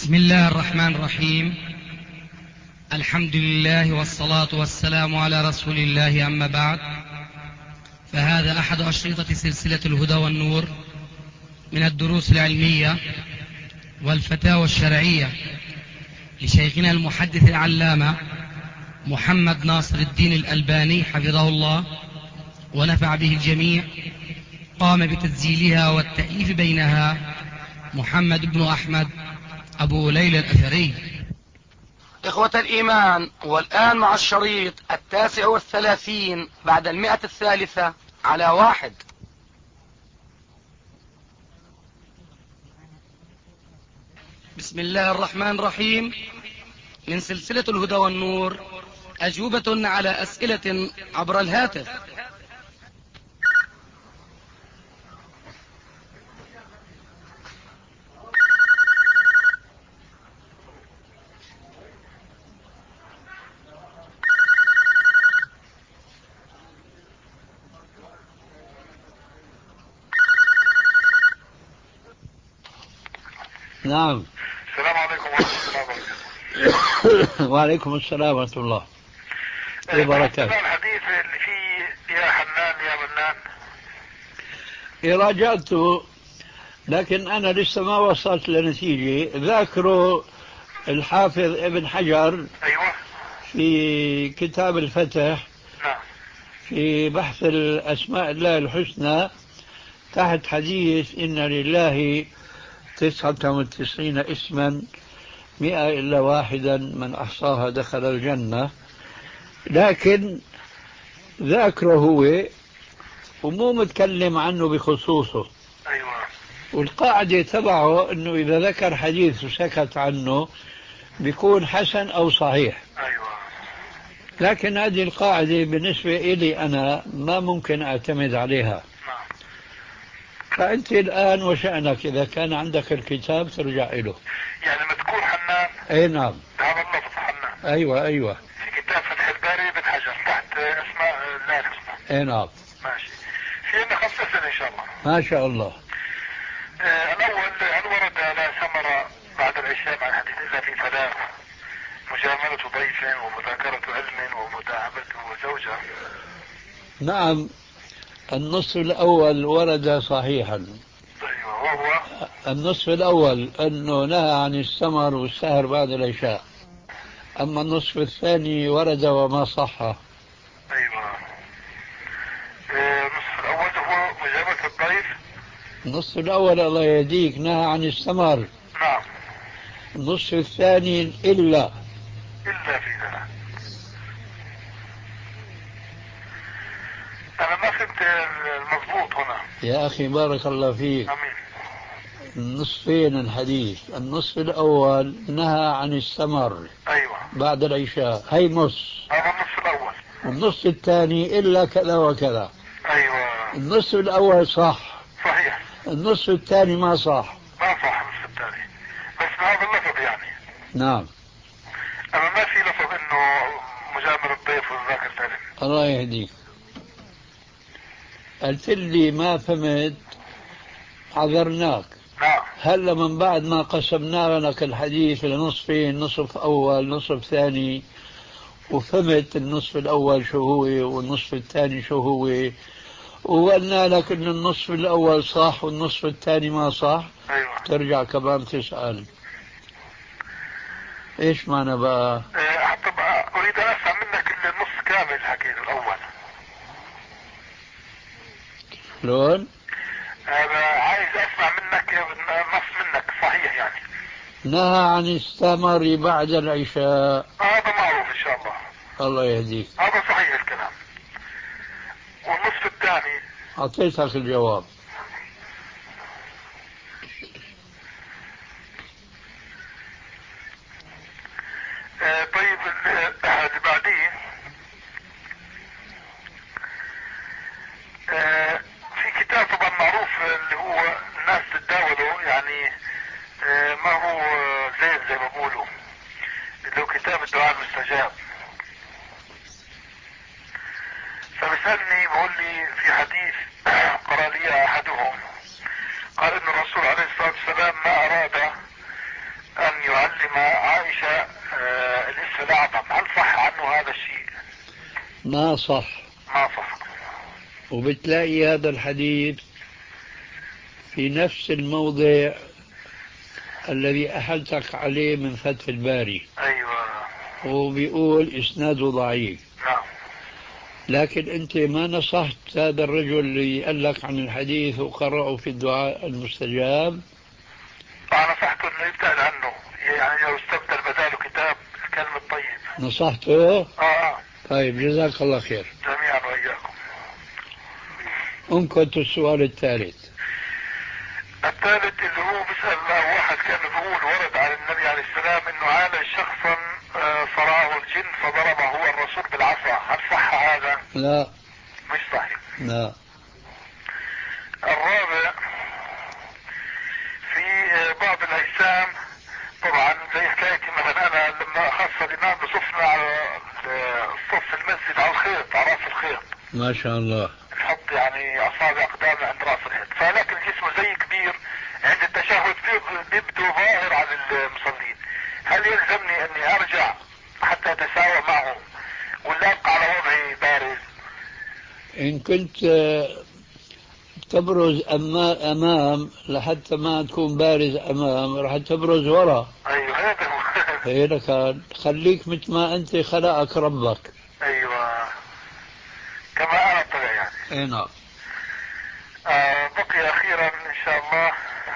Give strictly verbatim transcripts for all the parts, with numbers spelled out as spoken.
بسم الله الرحمن الرحيم. الحمد لله والصلاة والسلام على رسول الله، أما بعد، فهذا أحد أشرطة سلسلة الهدى والنور من الدروس العلمية والفتاوى الشرعية لشيخنا المحدث العلامة محمد ناصر الدين الألباني حفظه الله ونفع به الجميع. قام بتسجيلها والتأليف بينها محمد بن أحمد أبو ليلى الأثري. إخوة الإيمان، والآن مع الشريط التاسع والثلاثين بعد المئة الثالثة على واحد. بسم الله الرحمن الرحيم. من سلسلة الهدى والنور، أجوبة على أسئلة عبر الهاتف. نعم. السلام عليكم ورحمة الله وبركاته. وعليكم السلام ورحمة الله وبركاته. الحديث اللي فيه يا حنان يا منان راجعته، لكن أنا لسه ما وصلت لنتيجة. ذاكروا الحافظ ابن حجر أيوة في كتاب الفتح نعم في بحث الأسماء الله الحسنى تحت حديث إن لله تسعة وتسعين اسما مئة إلا واحدا من أحصاها دخل الجنة. لكن ذاكره هو ومو متكلم عنه بخصوصه. أيوة والقاعدة تبعه أنه إذا ذكر حديث وسكت عنه بيكون حسن أو صحيح. أيوة لكن هذه القاعدة بالنسبة إلي أنا ما ممكن أعتمد عليها. نعم. فأنت الآن وشأنك إذا كان عندك الكتاب ترجع إله. يعني مذكور حنان. أي نعم. هذا اللفظ حنان. أيوة أيوة في كتاب فتح الباري بن حجر تحت أسماء الله الحسنى. أي نعم. ماشي. في عندنا خمس أسئلة إن شاء الله. ما شاء الله. آه الأول، هل ورد لا ثمر بعد العشاء مع الحديث إلا في ثلاث: مجاملة ضيف ومذاكرة علم ومداعبة زوجة؟ نعم، النصف الأول ورد صحيحا. أيوة. وهو النصف الأول أنه نهى عن السمر والسهر بعد العشاء. أما النصف الثاني ورد وما صح. أيوة. آه، النصف الأول هو مجاملة الضيف. النصف الأول الله يهديك نهى عن السمر. نعم. النصف الثاني إلا إلا في ذلك. أنا ما فهمت المضبوط هنا. يا أخي بارك الله فيك. أمين. النصفين الحديث، النصف الأول نهى عن السمر أيوة. بعد العشاء، هي نص. هذا النصف الأول. النصف الثاني إلا كذا وكذا. أيوة. النصف الأول صح، صحيح. النصف الثاني ما صح. ما صح النصف الثاني، بس بهذا اللفظ يعني. نعم. أما ما في لفظ إنه مجامل الضيف وذاكر العلم. الله يهديك. قلت لي ما فهمت، عذرناك. نعم. هلا من بعد ما قسمنا لك الحديث لنصفين، نصف أول نصف ثاني، وفهمت النصف الأول شو هو والنصف الثاني شو هو، وقلنا لك إن النصف الأول صح والنصف الثاني ما صح. أيوة. ترجع كمان تسأل إيش معنى بقى؟ أه حتى بقى أريد أن أسمع منك النص كامل حكيته الأول. شلون؟ أنا عايز أسمع منك نص منك صحيح يعني. نهى عن السمر بعد العشاء. هذا معروف إن شاء الله. الله يهديك. هذا صحيح الكلام. والنصف الثاني أعطيتك الجواب. آه طيب اللي بعديه آه في كتاب طبعا معروف اللي هو الناس تتداوله يعني آه ما هو زين زي ما بقولوا، اللي هو كتاب الدعاء المستجاب. فبسألني بقول لي في حديث قرأ لي أحدهم قال إن الرسول عليه الصلاة والسلام ما أراد أن يعلم ما صح. ما صح. وبتلاقي هذا الحديث في نفس الموضع الذي أحلتك عليه من فتح الباري. أيوة. وبيقول إسناده ضعيف. نعم. لكن أنت ما نصحت هذا الرجل اللي قال لك عن الحديث وقرأه في الدعاء المستجاب؟ أنا نصحته إنه يبتعد عنه، يعني لو استبدل بداله كتاب الكلم الطيب. نصحته؟ آه آه. طيب جزاك الله خير. جميعا وإياكم. انكت السؤال الثالث. الثالث اللي هو بيسأل واحد كان بيقول ورد عن النبي عليه السلام إنه عالج شخصا صرعه الجن فضربه هو الرسول بالعصا، هل صح هذا؟ لا. مش صحيح. لا. الرابع، في بعض الأجسام طبعا زي حكايتي مثلا أنا لما أخص الإمام بصفنا على صف المسجد على الخيط، على رأس الخيط. ما شاء الله. نحط يعني أصابع أقدامنا عند رأس الخيط، فلكن جسمه زي كبير عند التشهد بيبدو ظاهر على المصلين، هل يلزمني أني أرجع حتى أتساوى معه ولا أبقى على وضعي بارز؟ إن كنت تبرز أمام لحتى ما تكون بارز أمام راح تبرز وراء. أيوه هذا هو. هيك خليك مثل ما أنت خلقك ربك. أيوه كما أنا طبعا يعني. أي نعم. آه بقي أخيرا إن شاء الله،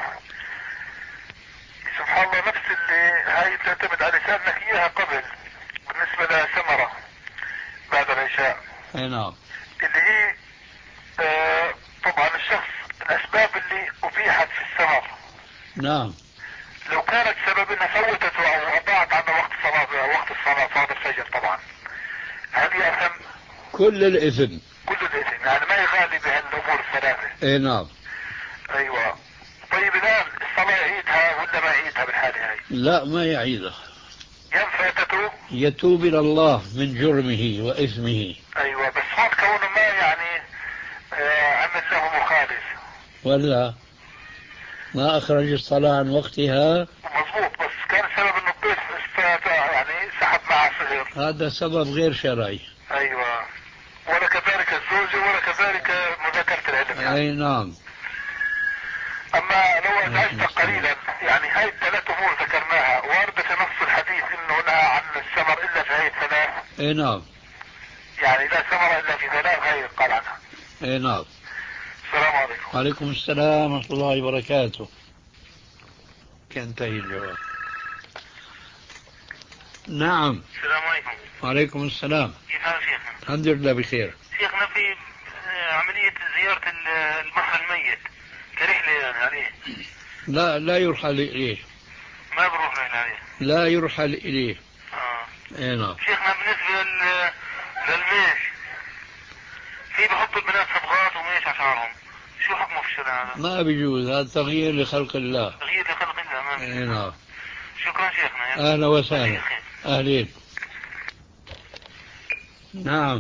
سبحان الله نفس اللي هاي تعتمد على لسانك إياها قبل بالنسبة لثمرة بعد العشاء. أي نعم. اللي هي آه طبعا الشخص الأسباب اللي أبيحت في الثمر. نعم. لو كانت سبب انها فوتته او اضاعت عنه وقت الصلاة وقت الصلاة صلاة الفجر طبعا، هل يأثم؟ كل الإثم. كل الإثم، يعني ما يغالي بهالأمور الثلاثة. اي نعم. ايوه. طيب الآن الصلاة يعيدها ولا ما يعيدها بالحالة هاي؟ لا ما يعيدها. يم فاتته؟ يتوب إلى الله من جرمه وإثمه. ايوه بس هون كونه ما يعني آه عمل له مخالف. ولا ما أخرج الصلاة عن وقتها. مضبوط، بس كان سبب انه الضيف استاذ يعني سحب معه صغير. هذا سبب غير شرعي. ايوه. ولا كذلك الزوجة ولا كذلك مذاكرة العلم يعني. اي نعم. اما لو ازعجت قليلا، يعني هاي الثلاث امور ذكرناها واردة في نص الحديث انه نهى عن الثمر الا في هاي الثلاث. اي نعم. يعني لا ثمر الا في ثلاث، هاي قال عنها. اي نعم. السلام عليكم. وعليكم السلام ورحمة الله وبركاته. ينتهي الجواب. نعم. السلام عليكم. وعليكم السلام. كيف حال شيخنا؟ الحمد لله بخير. شيخنا في عملية زيارة المحر الميت كرحلة يعني عليه. لا لا يرحل إليه. ما بروح عليه. لا يرحل إليه. اه. اي نعم. شيخنا بالنسبة لل... للميش، في بحطوا البنات صبغات وميش على شعرهم، شو حكمه في الشرع هذا؟ ما بيجوز، هذا تغيير لخلق الله. تغيير لخلق الله. ما اي نعم. شكرا شيخنا. اهلا وسهلا. اهلين. نعم.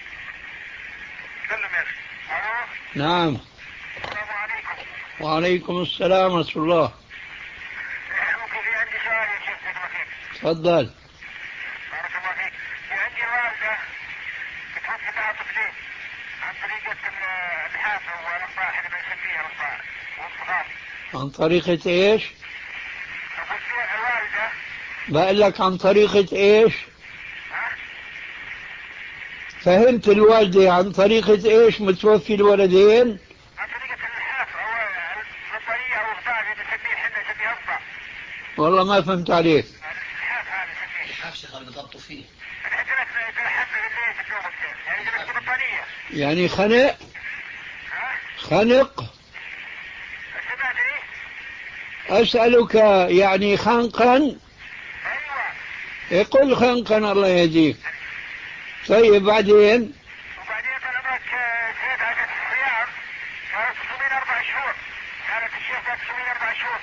سلم يا شيخ. نعم. السلام عليكم. وعليكم السلام ورحمة الله. ممكن في عندي سؤال يا شيخ فيك. تفضل. بارك الله فيك. في عندي والدة بتوفي لها طفلين عن طريقة الحافة والرفاع اللي بنسميها الرفاع والصغار. عن طريقة ايش؟ أقول فيها الوالدة. بقول لك عن طريقة ايش؟ فهمت الوالدة عن طريقة ايش متوفي الولدين؟ عن طريقة الحافة أو الرفاعية أو الرفاع اللي بنسميه احنا نسميه الرفاع. والله ما فهمت عليك. الحاف هذا نسميه. الحاف شيخ اللي بضبطوا فيه. عندنا في الحافة اللي في اليوم الثاني، يعني عندنا بطانية. يعني خنق؟ خنق؟ سمعت ايه؟ أسألك يعني خنقا؟ ايوه. يقول خنقا الله يهديك. طيب بعدين؟ وبعدين طلبت زيت عدد الصيام، كانت تصومين اربع شهور، كانت الشيخ كانت تصومين اربع شهور.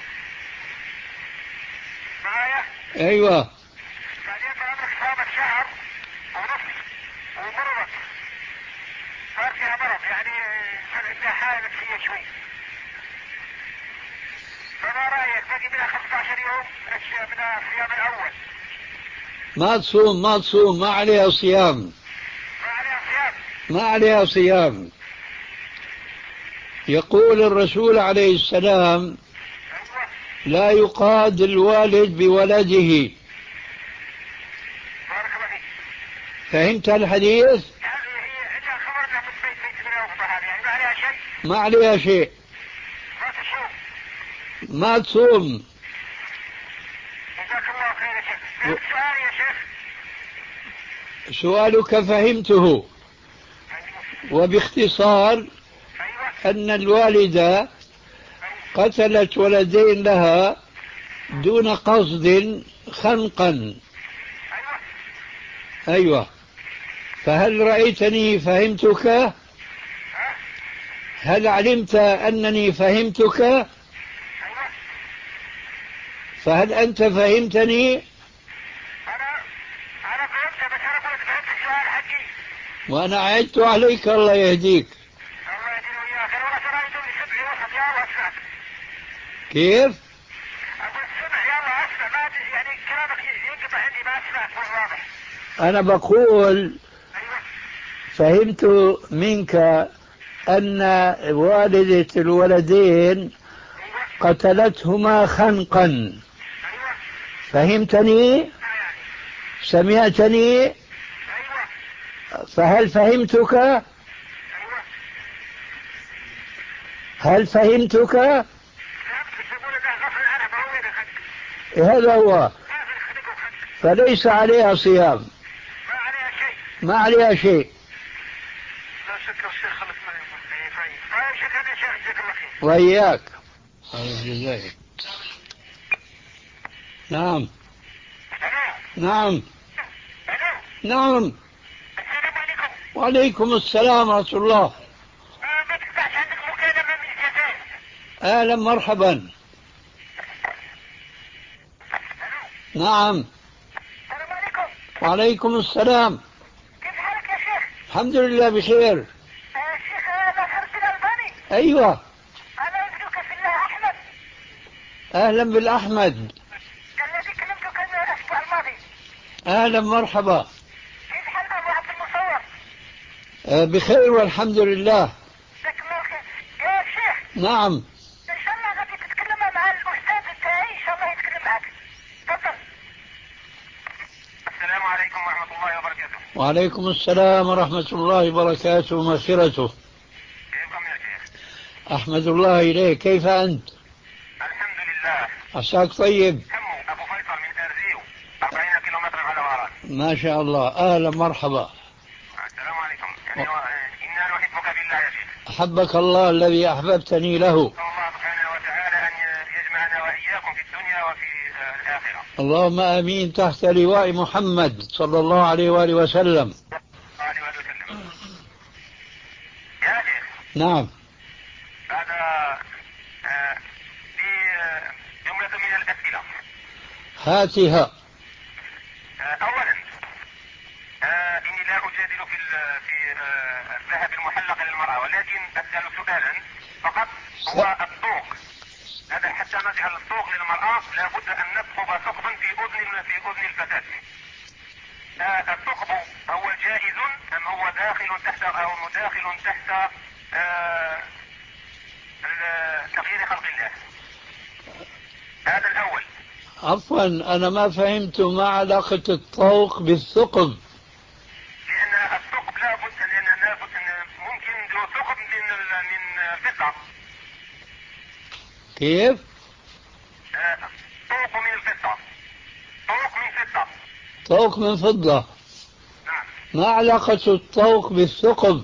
معايا؟ ايوه. بعدين طلبت صامت شهر ونص ومرضت. صار فيها مرض، يعني صار عندها حالة نفسية شوي. فما رأيك باقي منها خمسة عشر يوم من الصيام الأول؟ ما تصوم ما تصوم ما عليها صيام. ما عليها ما عليها صيام. يقول الرسول عليه السلام لا يقاد الوالد بولده. فهمت الحديث؟ ما عليها شيء. ما تصوم. جزاك الله خير يا شيخ. فهمت سؤالي يا شيخ؟ سؤالك فهمته، وباختصار أن الوالدة قتلت ولدين لها دون قصد خنقا. أيوة. فهل رأيتني فهمتك؟ هل علمت أنني فهمتك؟ فهل أنت فهمتني؟ أنا أنا فهمت، بس أنا قلت فهمت السؤال حقي. وأنا عدت عليك الله يهديك. الله يهدينا وإياك. أنا والله ترى يدوم سبعي وسط يا الله أسمع. كيف؟ أقول سمع يا الله أسمع، ما أدري يعني كلامك ينقطع عندي ما أسمع واضح. أنا بقول أيوة. فهمت منك أن والدة الولدين قتلتهما خنقا. أيوة. فهمتني؟ سمعتني؟ أيوة. فهل فهمتك؟ أيوة. هل فهمتك؟ فهمت، بس يقول إنه غفل عنها بروي الخنق. هذا هو. ما في الخنق وخنق. فليس عليها صيام. ما عليها شيء. ما عليها شيء. لا شكر الشيخ خلص مني. طيب طيب شكرا يا شيخ، جزاك الله خير. وإياك. هذا الجزائر. نعم. نعم. نعم. السلام عليكم. وعليكم السلام ورحمة الله. ما تقطعش عندك مكالمة من الجزائر. أهلا مرحبا. نعم. السلام عليكم. وعليكم السلام. كيف حالك يا شيخ؟ الحمد لله بخير. آه الشيخ أنا حرس الألباني. أيوة. أنا ابنك في الله أحمد. أهلا بالأحمد. الذي كلمتك الأسبوع الماضي. أهلا مرحبا. كيف حال أبو عبد المصور؟ أه بخير والحمد لله. جزاك الله خير. يا شيخ. نعم. إن شاء الله غادي تتكلم مع الأستاذ بتاعي، إن شاء الله يتكلم معك. تفضل. السلام عليكم ورحمة الله وبركاته. وعليكم السلام ورحمة الله وبركاته ومغفرته. كيفكم يا شيخ؟ أحمد الله إليك. كيف أنت؟ الحمد لله. عساك طيب. سمو أبو فيصل من أرزيو، أربعين كيلومتر على وراء. ما شاء الله. أهلا مرحبا. السلام عليكم. يعني إنا نحبك بالله يا شيخ. أحبك الله الذي أحببتني له. الله سبحانه وتعالى أن يجمعنا وإياكم في الدنيا وفي الآخرة. اللهم آمين تحت لواء محمد صلى الله عليه وآله وسلم. عليه وآله وسلم. يا شيخ. نعم. هذا في جملة من الأسئلة. هاتها. أولا إني لا أجادل في في الذهب المحلق للمرأة، ولكن أسأل سؤالا فقط. هو الطوق هذا حتى نجعل الطوق للمرأة لابد أن نثقب ثقبا في أذن في أذن الفتاة. الثقب هو جائز أم هو داخل تحت أو مداخل تحت تغيير خلق الله؟ هذا الأول. عفوا أنا ما فهمت ما علاقة الطوق بالثقب. لأن الثقب لابد لأن لابد ممكن له ثقب من من فضة. كيف؟ طوق من الفضة. طوق من فضة. طوق من فضة. نعم. ما علاقة الطوق بالثقب؟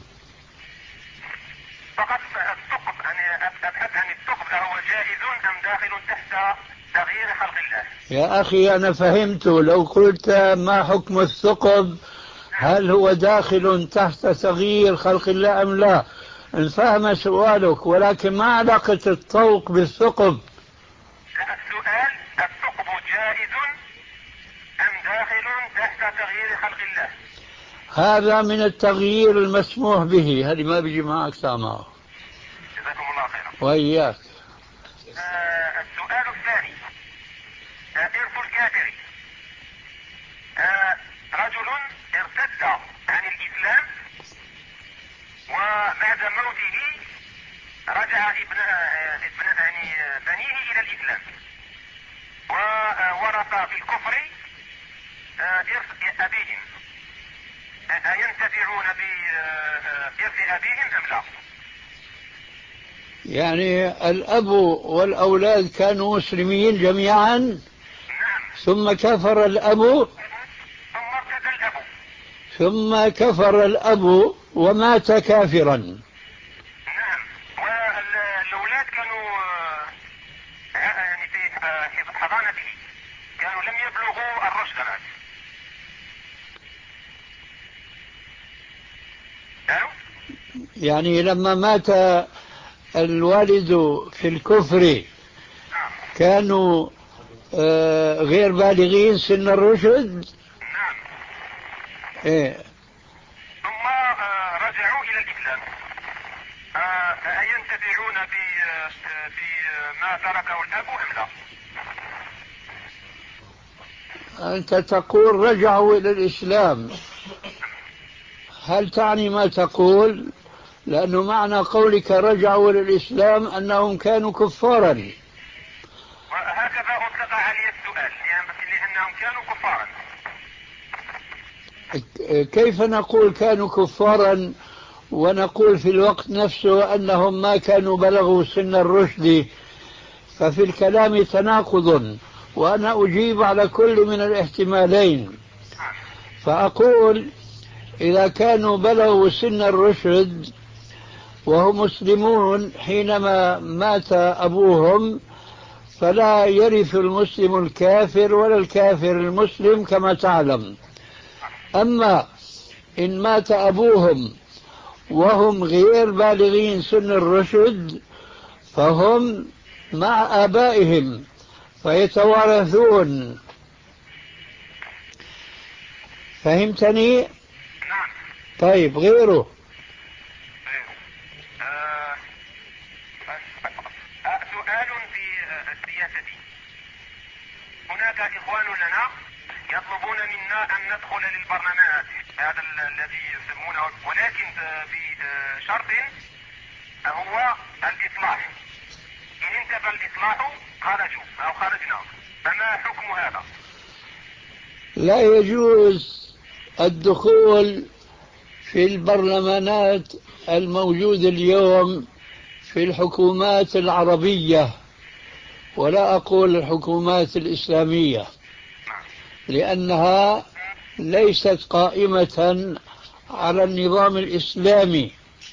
فقط الثقب أنا أبحث عن الثقب هو جائز أم داخل تحت تغيير خلق الله. يا أخي أنا فهمت. لو قلت ما حكم الثقب هل هو داخل تحت تغيير خلق الله أم لا، انفهم سؤالك، ولكن ما علاقة الطوق بالثقب؟ لا السؤال الثقب جائز أم داخل تحت تغيير خلق الله؟ هذا من التغيير المسموح به. هذه ما بيجي معك سامعه. جزاكم الله خيرا. وإياك. آه السؤال الثاني آه إرث الكافر. آه رجل ارتد عن الإسلام بعد موته رجع ابن ابن يعني بنيه الى الاسلام وورق في الكفر ارث ابيهم، اينتفعون بارث ابيهم ام لا؟ يعني الأب والأولاد كانوا مسلمين جميعا؟ نعم. ثم كفر الأب ثم ارتد الأب ثم كفر الأب ومات كافرا. نعم. والأولاد كانوا يعني في حضانته، كانوا لم يبلغوا الرشد بعد. يعني لما مات الوالد في الكفر كانوا غير بالغين سن الرشد. نعم. إيه. ثم رجعوا إلى الإسلام، أينتفعون بما تركه الأب أم لا؟ أنت تقول رجعوا إلى الإسلام، هل تعني ما تقول؟ لأنه معنى قولك رجعوا إلى الإسلام أنهم كانوا كفارا. وهكذا أطلق علي السؤال، يعني لأنهم كانوا كفارا. كيف نقول كانوا كفارا ونقول في الوقت نفسه أنهم ما كانوا بلغوا سن الرشد؟ ففي الكلام تناقض، وأنا أجيب على كل من الاحتمالين. فأقول إذا كانوا بلغوا سن الرشد وهم مسلمون حينما مات أبوهم فلا يرث المسلم الكافر ولا الكافر المسلم كما تعلم. أما إن مات أبوهم وهم غير بالغين سن الرشد فهم مع آبائهم فيتوارثون. فهمتني؟ نعم. طيب غيره. آه سؤال في السياسة. هناك إخوان لنا يطلبون منا أن ندخل للبرلمانات، هذا الذي يسمونه، ولكن بشرط هو الإصلاح. إن انتفى الإصلاح خرجوا أو خرجنا، فما حكم هذا؟ لا يجوز الدخول في البرلمانات الموجودة اليوم في الحكومات العربية، ولا أقول الحكومات الإسلامية، لأنها ليست قائمة على النظام الإسلامي،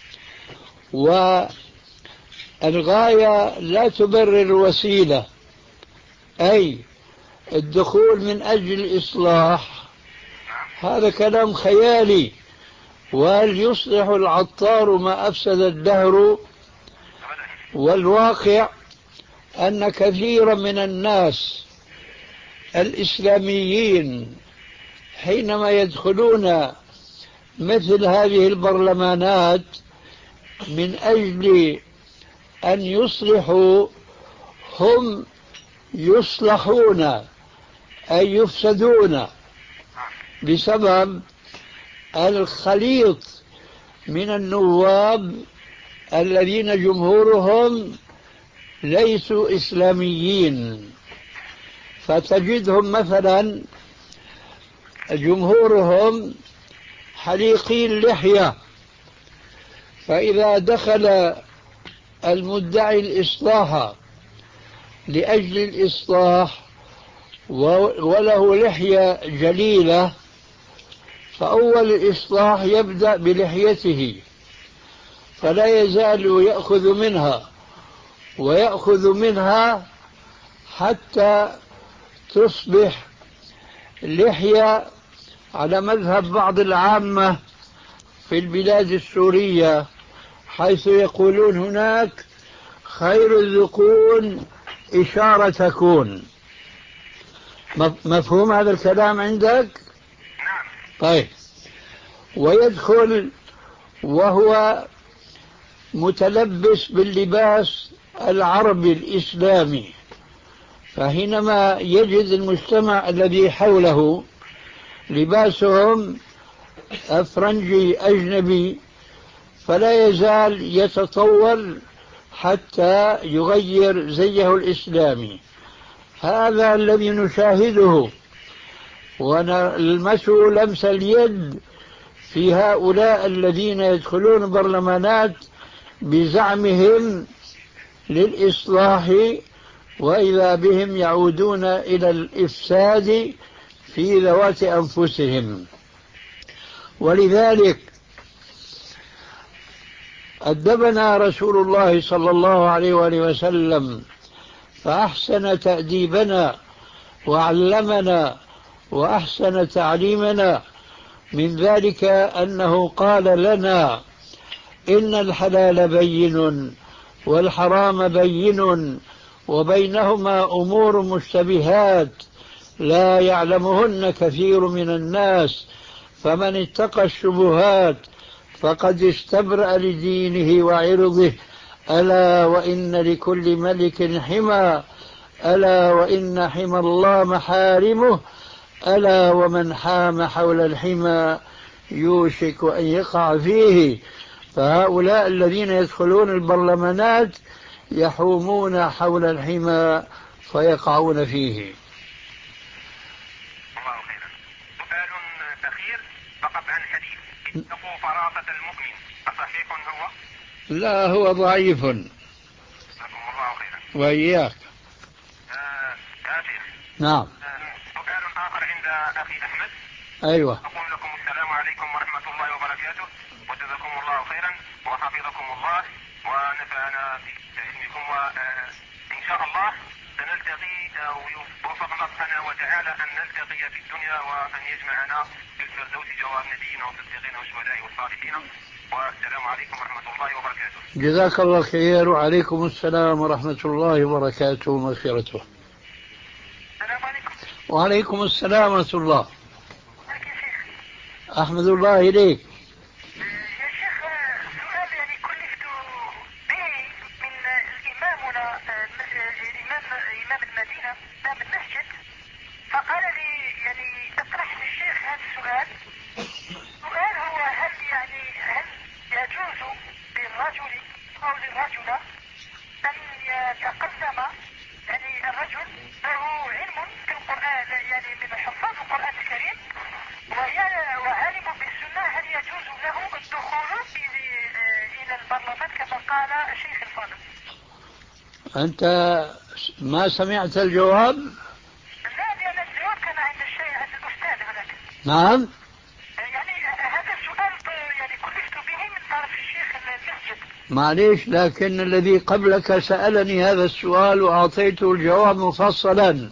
والغاية لا تبرر الوسيلة. أي الدخول من أجل الإصلاح هذا كلام خيالي. وهل يصلح العطار ما أفسد الدهر؟ والواقع أن كثيرا من الناس الإسلاميين حينما يدخلون مثل هذه البرلمانات من أجل أن يصلحوا هم يصلحون أي يفسدون بسبب الخليط من النواب الذين جمهورهم ليسوا إسلاميين. فتجدهم مثلا جمهورهم حليقي اللحية، فإذا دخل المدعي الإصلاح لأجل الإصلاح وله لحية جليلة فأول الإصلاح يبدأ بلحيته، فلا يزال يأخذ منها ويأخذ منها حتى تصبح لحية على مذهب بعض العامة في البلاد السورية، حيث يقولون هناك خير الذقون إشارة تكون. مفهوم هذا الكلام عندك؟ طيب. ويدخل وهو متلبس باللباس العربي الإسلامي، فحينما يجد المجتمع الذي حوله لباسهم أفرنجي أجنبي فلا يزال يتطور حتى يغير زيه الإسلامي. هذا الذي نشاهده ونلمسه لمس اليد في هؤلاء الذين يدخلون برلمانات بزعمهم للإصلاح، وإذا بهم يعودون إلى الإفساد في ذوات أنفسهم. ولذلك أدبنا رسول الله صلى الله عليه وآله وسلم فأحسن تأديبنا وعلمنا وأحسن تعليمنا. من ذلك أنه قال لنا إن الحلال بين والحرام بين وبينهما أمور مشتبهات لا يعلمهن كثير من الناس، فمن اتقى الشبهات فقد استبرأ لدينه وعرضه. ألا وإن لكل ملك حمى، ألا وإن حمى الله محارمه، ألا ومن حام حول الحمى يوشك أن يقع فيه. فهؤلاء الذين يدخلون البرلمانات يحومون حول الحمى فيقعون فيه. الله خيرا. سؤال أخير فقط عن حديث اتقوا فراسة المؤمن، أصحيح هو؟ لا، هو ضعيف. جزاكم الله خيرا. وإياك. آه يا شيخ. نعم. آه سؤال آخر عند أخي أحمد. أيوة. أقول لكم السلام عليكم ورحمة الله وبركاته، وجزاكم الله خيرا وحفظكم الله ونفعنا بعلمكم، وإن شاء الله سنلتقي ووفقنا سبحانه وتعالى أن نلتقي في الدنيا وأن يجمعنا في الفردوس جوار نبينا والصديقين والشهداء والصالحين. والسلام عليكم ورحمة الله وبركاته. جزاك الله خير، وعليكم السلام ورحمة الله وبركاته ومغفرته. السلام عليكم. وعليكم السلام ورحمة الله. أحمد الله إليك. يا شيخ، سؤال يعني كلفت به من إمامنا الإمام إمام المدينة إمام المسجد، فقال لي يعني اطرح للشيخ هذا السؤال. السؤال هو هل يعني هل يجوز للرجل أو للرجلة أن يتقدم، يعني الرجل له علم في القرآن يعني من حفاظ القرآن الكريم وعالم بالسنة، هل يجوز له الدخول إلى البرلمان كما قال الشيخ الفاضل؟ أنت ما سمعت الجواب؟ لا، لأن الجواب كان عند الشيخ عند الأستاذ هناك. نعم. يعني هذا السؤال يعني كلفت به من طرف الشيخ المسجد. معليش، لكن الذي قبلك سألني هذا السؤال وأعطيته الجواب مفصلا،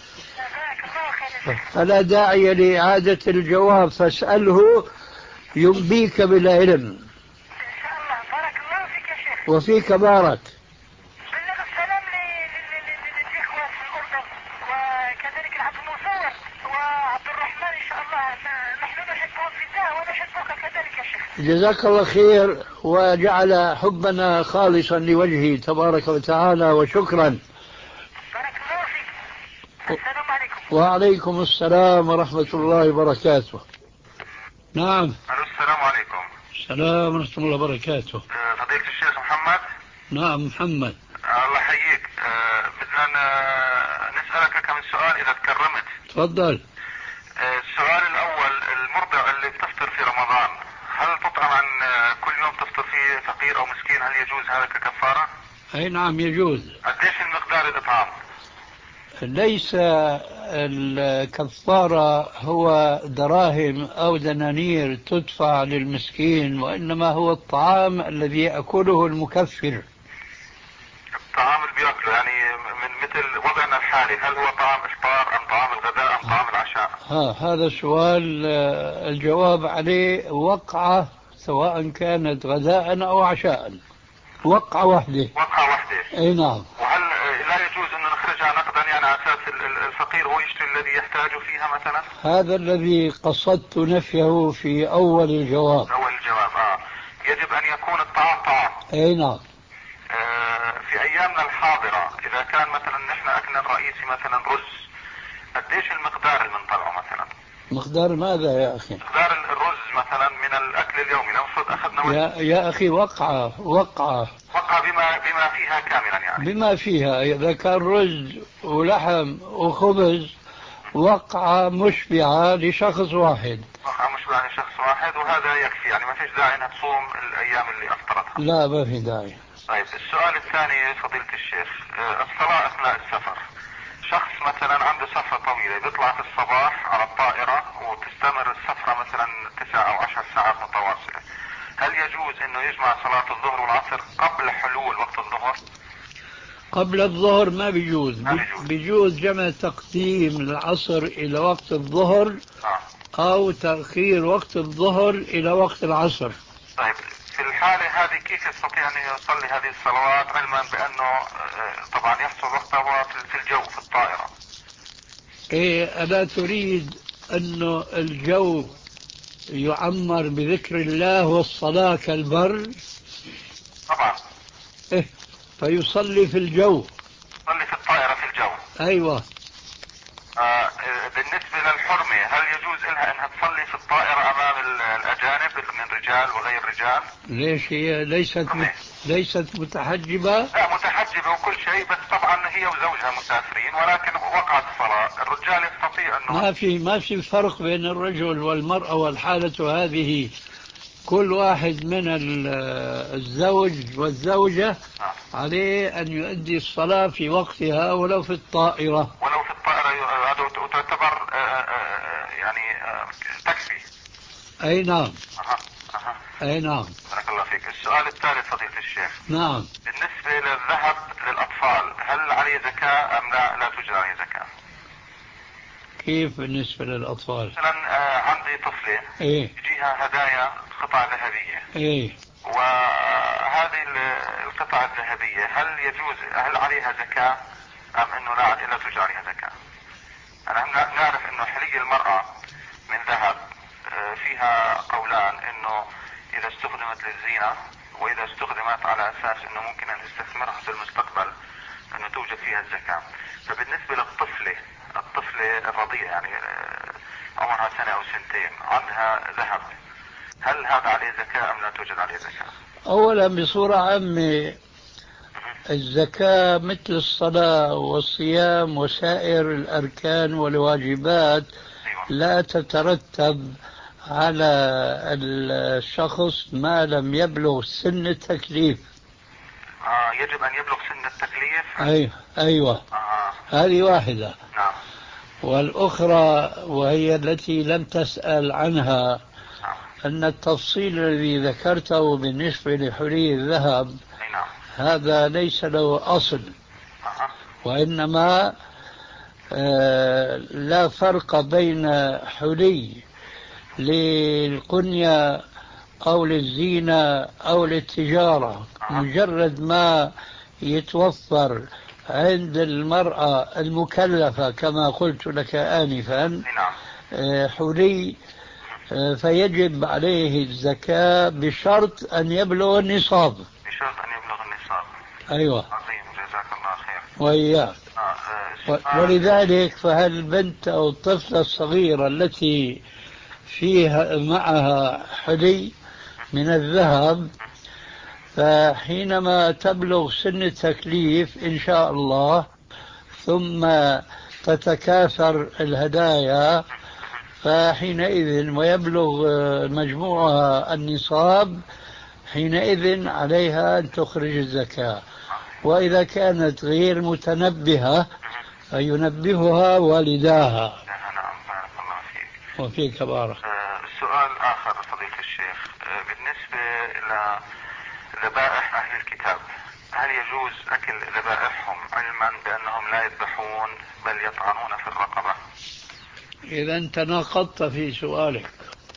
فلا داعي لإعادة الجواب، فاسأله ينبيك بالعلم. إن شاء الله. بارك الله فيك يا شيخ. وفيك بارك. بلغ السلام للإخوة في الأردن وكذلك العبد المصور وعبد الرحمن إن شاء الله. نحن نحبهم في الله ونحبك كذلك يا شيخ. جزاك الله خير، وجعل حبنا خالصا لوجهه تبارك وتعالى، وشكرا. بارك الله فيك. السلام عليكم. وعليكم السلام ورحمة الله وبركاته. نعم. السلام عليكم. السلام ورحمة الله وبركاته. فضيلة الشيخ محمد. نعم محمد. الله يحييك. بدنا نسألك كم سؤال إذا تكرمت. تفضل. السؤال الأول، المرضع اللي بتفطر في رمضان هل تطعم عن كل يوم تفطر فيه فقير أو مسكين؟ هل يجوز هذا ككفارة؟ أي نعم يجوز. قديش المقدار الإطعام؟ ليس الكفارة هو دراهم أو دنانير تدفع للمسكين، وإنما هو الطعام الذي يأكله المكفر. الطعام اللي بيأكله يعني من مثل وضعنا الحالي، هل هو طعام إفطار أم طعام الغداء أم طعام العشاء؟ ها هذا السؤال الجواب عليه وقعة، سواء كانت غداء أو عشاء، وقعة واحدة. وقعة واحدة. أي نعم. وهل لا يجوز أن نخرجها نقدا يعني على أساس الفقير هو يشتري الذي يحتاج فيها مثلا؟ هذا الذي قصدت نفيه في أول الجواب. أول الجواب آه يجب أن يكون الطعام طعام. أي نعم. آه في أيامنا الحاضرة إذا كان مثلا نحن أكلنا الرئيسي مثلا رز، قديش المقدار اللي بنطلعه مثلا؟ مقدار ماذا يا أخي؟ مقدار الرز مثلا من الأكل الاكل اليومي المفروض اخذنا يا, يا اخي وقعة وقعة وقع بما بما فيها كاملا يعني. بما فيها اذا كان رز ولحم وخبز وقعة مشبعة لشخص واحد. وقع مشبعة لشخص واحد وهذا يكفي يعني ما فيش داعي انها تصوم الايام اللي افطرتها. لا ما في داعي. طيب السؤال الثاني فضيلة الشيخ، الصلاة اثناء السفر. شخص مثلا عنده سفرة طويلة بيطلع في الصباح على الطائرة وتستمر السفرة مثلا تسع او عشر ساعات متواصلة، هل يجوز انه يجمع صلاة الظهر والعصر قبل حلول وقت الظهر؟ قبل الظهر ما بيجوز. ما بيجوز. بيجوز جمع تقديم العصر إلى وقت الظهر آه. أو تأخير وقت الظهر إلى وقت العصر. طيب في الحالة هذه كيف يستطيع أن يصلي هذه الصلوات علما بأنه طبعا يحصل وقتها في الجو في الطائرة؟ إيه ألا تريد أنه الجو يعمر بذكر الله والصلاة كالبر؟ طبعا. إيه فيصلي في الجو. يصلي في الطائرة في الجو. أيوة. آه بالنسبة للحرمة هل يجوز لها أنها تصلي في الطائرة أمام الأجانب من رجال وغير رجال؟ ليش هي ليست مت... ليست متحجبة؟ لا متحجبة وكل شيء، بس طبعا هي وزوجها مسافرين ولكن وقعت الصلاة الرجال يستطيع أنه ما في ما في فرق بين الرجل والمرأة، والحالة هذه كل واحد من الزوج والزوجة عليه أن يؤدي الصلاة في وقتها ولو في الطائرة. ولو في الطائرة هذا تعتبر يعني تكفي. أي نعم. أها أها. أي نعم. بارك الله فيك. السؤال الثالث فضيلة الشيخ. نعم. بالنسبة للذهب للأطفال هل عليه زكاة أم لا لا توجد عليه زكاة؟ كيف بالنسبة للأطفال؟ مثلا عندي طفلة إيه؟ يجيها هدايا قطع ذهبية. إيه؟ وهذه القطع الذهبية هل يجوز هل عليها زكاة أم أنه لا لا توجد عليها زكاة؟ أنا نعرف أنه حلي المرأة من ذهب فيها قولان، أنه إذا استخدمت للزينة وإذا استخدمت على أساس أنه ممكن أن تستثمرها في المستقبل أنه توجد فيها الزكاة. فبالنسبة للطفلة الطفلة الرضيعة يعني عمرها سنة أو سنتين عندها ذهب، هل هذا عليه زكاة أم لا توجد عليه زكاة؟ أولا بصورة عامة الزكاة مثل الصلاة والصيام وسائر الأركان والواجبات لا تترتب على الشخص ما لم يبلغ سن التكليف. آه يجب أن يبلغ سن التكليف. أيوة أيوة. آه. هذه واحدة. نعم. والأخرى وهي التي لم تسأل عنها، نعم. أن التفصيل الذي ذكرته بالنسبة لحلي الذهب نعم. هذا ليس له أصل. آه. وإنما آه لا فرق بين حلي للقنية أو للزينة أو للتجارة، مجرد ما يتوفر عند المرأة المكلفة كما قلت لك آنفا حلي فيجب عليه الزكاة بشرط أن يبلغ النصاب. بشرط أن يبلغ النصاب. أيوة. عظيم جزاك الله خير. وإياك. آه. ولذلك فهل البنت أو الطفلة الصغيرة التي فيها معها حلي من الذهب فحينما تبلغ سن التكليف إن شاء الله ثم تتكاثر الهدايا فحينئذ ويبلغ مجموعها النصاب حينئذ عليها أن تخرج الزكاة. وإذا كانت غير متنبهة فينبهها والداها. نعم بارك الله فيك. وفيك بارك. السؤال آخر فضيلة الشيخ، بالنسبة لذبائح أهل الكتاب هل يجوز أكل ذبائحهم علما بأنهم لا يذبحون بل يطعنون في الرقبة؟ إذا أنت ناقضت في سؤالك.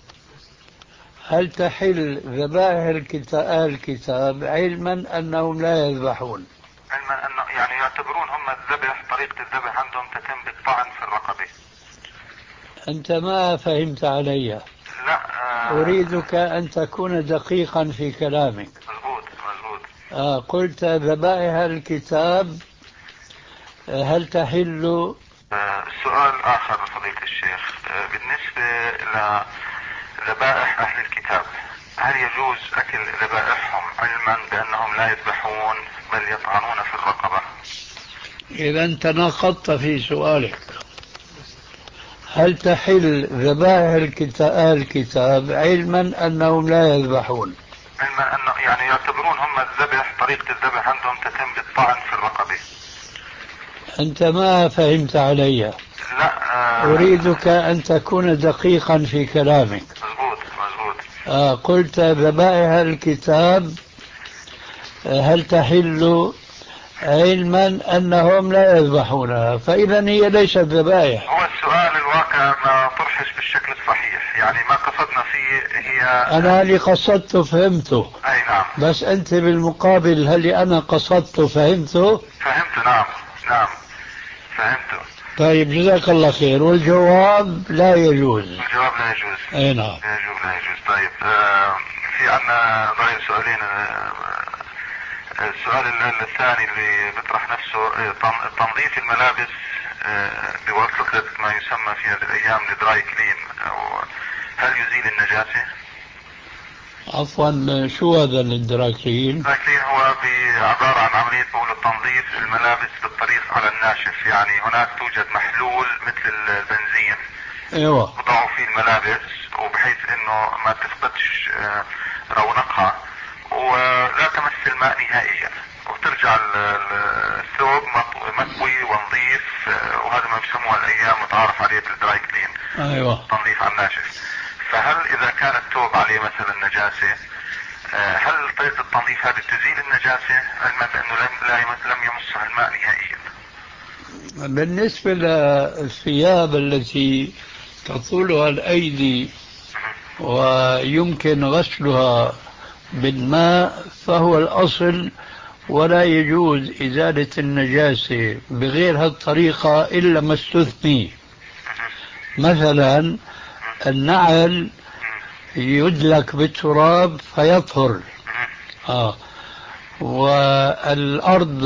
هل تحل ذبائح الكتاب, الكتاب علما أنهم لا يذبحون؟ علما أنه يعني يعتبرون هم الذبح طريقة الذبح عندهم تتم بالطعن في الرقبة. أنت ما فهمت علي. لا آه أريدك أن تكون دقيقا في كلامك. مزبوط مزبوط. آه قلت ذبائح الكتاب هل تحل؟ آه السؤال آخر فضيلة الشيخ، آه بالنسبة لذبائح أهل الكتاب هل يجوز اكل ذبائحهم علما بانهم لا يذبحون بل يطعنون في الرقبة؟ إذا أنت ناقضت في سؤالك. هل تحل ذبائح الكتاب, الكتاب علما أنهم لا يذبحون؟ علما انه يعني يعتبرون هم الذبح، طريقة الذبح عندهم تتم بالطعن في الرقبة. أنت ما فهمت علي. لا آه أريدك أن تكون دقيقا في كلامك. مزبوط مزبوط. آه قلت ذبائح الكتاب هل تحل علما أنهم لا يذبحونها، فإذا هي ليست ذبائح. هو السؤال الواقع ما طرحش بالشكل الصحيح، يعني ما قصدنا فيه هي. أنا اللي قصدته فهمته. أي نعم. بس أنت بالمقابل هل أنا قصدته فهمته؟ فهمت نعم نعم فهمته. طيب جزاك الله خير. والجواب لا يجوز. الجواب لا يجوز. أي نعم. لا يجوز لا يجوز. طيب آه في عنا ضايل سؤالين. آه السؤال الثاني اللي بيطرح نفسه تنظيف الملابس بواسطة ما يسمى في هذه الأيام الدراي كلين، أو هل يزيل النجاسة؟ عفوا شو هذا الدراي كلين؟ الدراي كلين هو عبارة عن عملية بقول تنظيف الملابس بالطريق على الناشف، يعني هناك توجد محلول مثل البنزين ايوه وضعوا فيه الملابس وبحيث انه ما تفقدش رونقها ولا تمس الماء نهائيا وترجع الثوب مكوي ونظيف، وهذا ما بيسموها الايام متعارف عليه بالدراي كلين. ايوه تنظيف على الناشف. فهل اذا كان الثوب عليه مثلا نجاسة، هل طريقة التنظيف هذه تزيل النجاسة علما بانه لم لم يمسها الماء نهائيا؟ بالنسبة للثياب التي تطولها الأيدي ويمكن غسلها بالماء فهو الأصل، ولا يجوز إزالة النجاسة بغير هالطريقة إلا ما استثني. مثلا النعل يدلك بالتراب فيطهر، آه. والأرض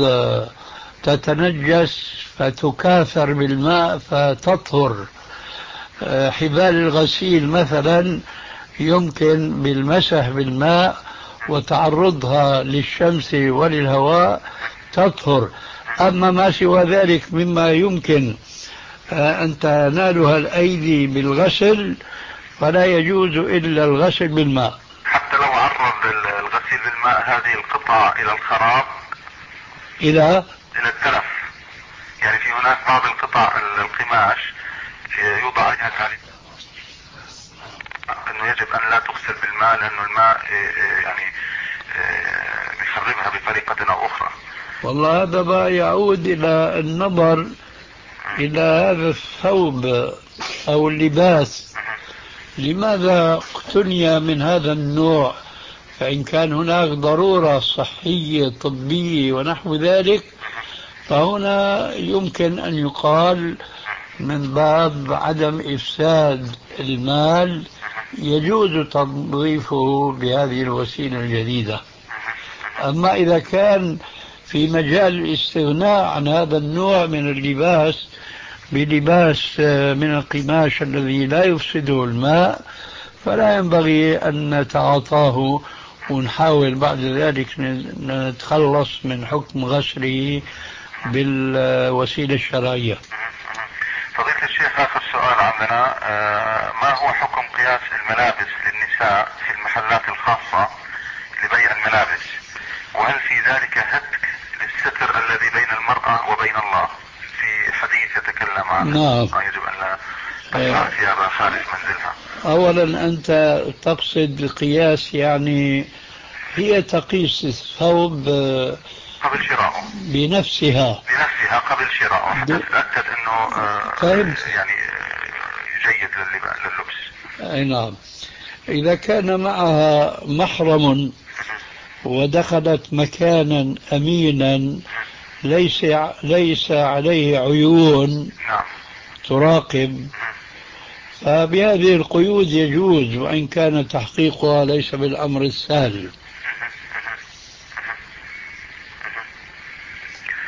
تتنجس فتكاثر بالماء فتطهر. حبال الغسيل مثلا يمكن بالمسح بالماء وتعرضها للشمس وللهواء تطهر. أما ما سوى ذلك مما يمكن أن تنالها الأيدي بالغسل فلا يجوز إلا الغسل بالماء. حتى لو عرض الغسيل بالماء هذه القطع إلى الخراب، إلى إلى التلف، يعني في هناك بعض القطع القماش يوضع عليها تعليق انه يجب ان لا تغسل بالماء لانه الماء يعني بيخربها بطريقة او اخرى. والله هذا بقى يعود الى النظر الى هذا الثوب او اللباس لماذا اقتني من هذا النوع، فإن كان هناك ضرورة صحية طبية ونحو ذلك فهنا يمكن أن يقال من باب عدم إفساد المال يجوز تنظيفه بهذه الوسيلة الجديدة. أما إذا كان في مجال الاستغناء عن هذا النوع من اللباس بلباس من القماش الذي لا يفسده الماء فلا ينبغي أن نتعاطاه ونحاول بعد ذلك نتخلص من حكم غسله بالوسيلة الشرعية. فضيلة الشيخ آخر سؤال عندنا، ما هو حكم قياس الملابس للنساء في المحلات الخاصة لبيع الملابس، وهل في ذلك هتك للستر الذي بين المرأة وبين الله؟ في حديث يتكلم عن نعم. يجب أن لا تقطع ثيابها خارج منزلها. أولا أنت تقصد القياس يعني هي تقيس الثوب قبل شراءه بنفسها بنفسها قبل شراءه حتى تتأكد أنه فهمت. يعني جيد لللبس. أي نعم. إذا كان معها محرم ودخلت مكانا أمينا ليس ليس عليه عيون نعم. تراقب فبهذه القيود يجوز، وإن كان تحقيقها ليس بالأمر السهل.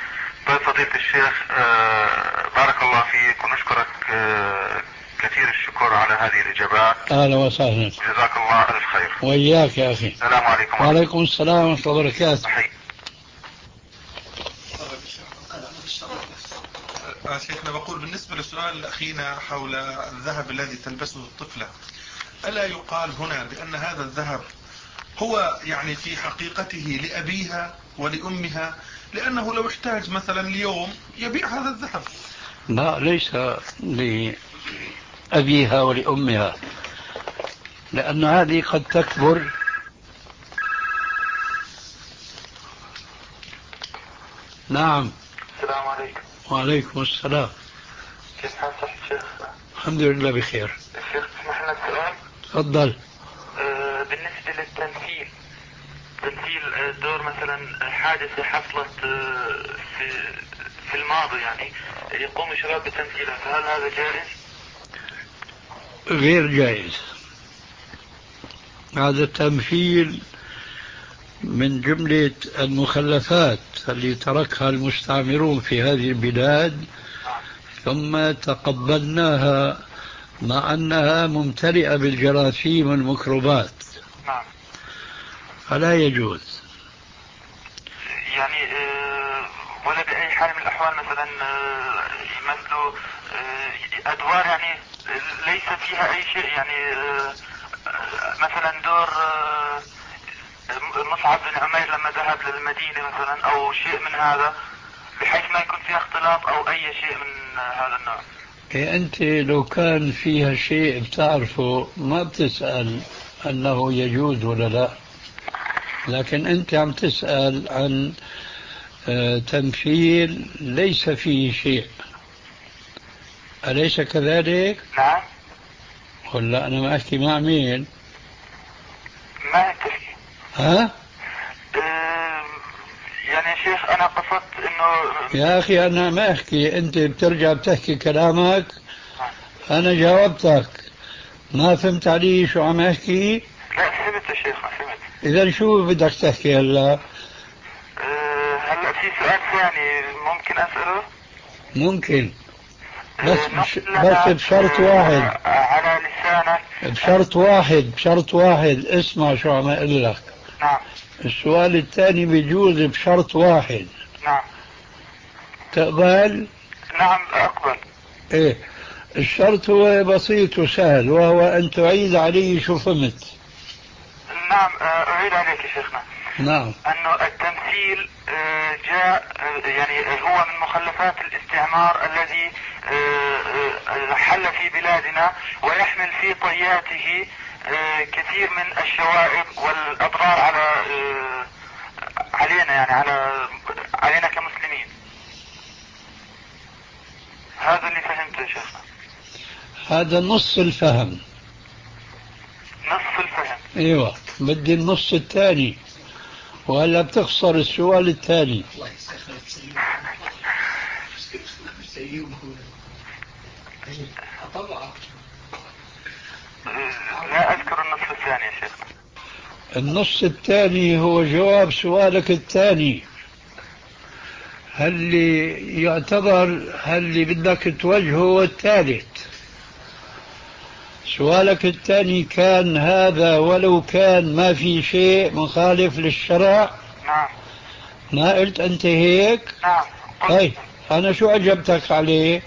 طيب فضيلة الشيخ، آه بارك الله فيك ونشكرك آه كثير الشكر الشكر على هذه الإجابات. أهلا وسهلا. جزاك الله ألف خير. وإياك يا أخي. السلام عليكم. وعليكم السلام ورحمة الله وبركاته. شيخنا بقول بالنسبة لسؤال أخينا حول الذهب الذي تلبسه الطفلة، ألا يقال هنا بأن هذا الذهب هو يعني في حقيقته لأبيها ولأمها، لأنه لو احتاج مثلا اليوم يبيع هذا الذهب؟ لا، ليس لأبيها ولأمها، لأن هذه قد تكبر. نعم. السلام عليكم. وعليكم السلام. كيف حال صحة الشيخ؟ الحمد لله بخير. الشيخ تسمح لنا سؤال؟ تفضل. آه بالنسبة للتمثيل، تمثيل دور مثلا حادثة حصلت آه في في الماضي، يعني يقوم الشباب بتمثيلها، فهل هذا جائز؟ غير جائز. هذا التمثيل من جملة المخلفات اللي تركها المستعمرون في هذه البلاد، ثم تقبلناها مع أنها ممتلئة بالجراثيم والميكروبات. نعم. فلا يجوز. يعني آه ولا بأي حال من الأحوال مثلا آه يمثلوا آه أدوار يعني ليس فيها أي شيء، يعني آه مثلا دور آه مصعب بن عمير لما ذهب للمدينة مثلا، أو شيء من هذا، بحيث ما يكون فيها اختلاط أو أي شيء من هذا النوع. إيه، أنت لو كان فيها شيء بتعرفه ما بتسأل أنه يجوز ولا لا، لكن أنت عم تسأل عن آه تمثيل ليس فيه شيء، أليس كذلك؟ نعم. ولا أنا ما أحكي مع مين؟ ما تحكي. ها؟ أه يعني يا شيخ أنا قصدت إنه يا أخي أنا ما أحكي، أنت بترجع بتحكي كلامك. أنا جاوبتك، ما فهمت علي شو عم أحكي؟ لا فهمت يا شيخ، فهمت. إذا شو بدك تحكي هلا؟ أه هلا في سؤال ثاني ممكن أسأله؟ ممكن، بس أه بش بس بشرط واحد. أه على لسانك. بشرط واحد بشرط واحد اسمع شو عم أقول لك. نعم. السؤال الثاني بيجوز بشرط واحد. نعم. تقبل؟ نعم أقبل. إيه، الشرط هو بسيط وسهل، وهو أن تعيد علي شو فهمت. نعم أعيد عليك يا شيخنا. نعم. أنه التمثيل جاء يعني هو من مخلفات الاستعمار الذي حل في بلادنا، ويحمل في طياته كثير من الشوائب والأضرار على علينا، يعني على علينا كمسلمين. هذا اللي فهمته يا شيخنا. هذا نص الفهم. نص الفهم. ايوه، بدي النص الثاني، وهلا بتخسر السؤال الثاني. لا أذكر النص الثاني يا شيخنا. النص الثاني هو جواب سؤالك الثاني. هل اللي يعتبر هل اللي بدك توجهه هو الثالث. سؤالك الثاني كان هذا ولو كان ما في شيء مخالف للشرع. نعم. ما قلت أنت هيك؟ نعم. طيب أنا شو أجبتك عليه؟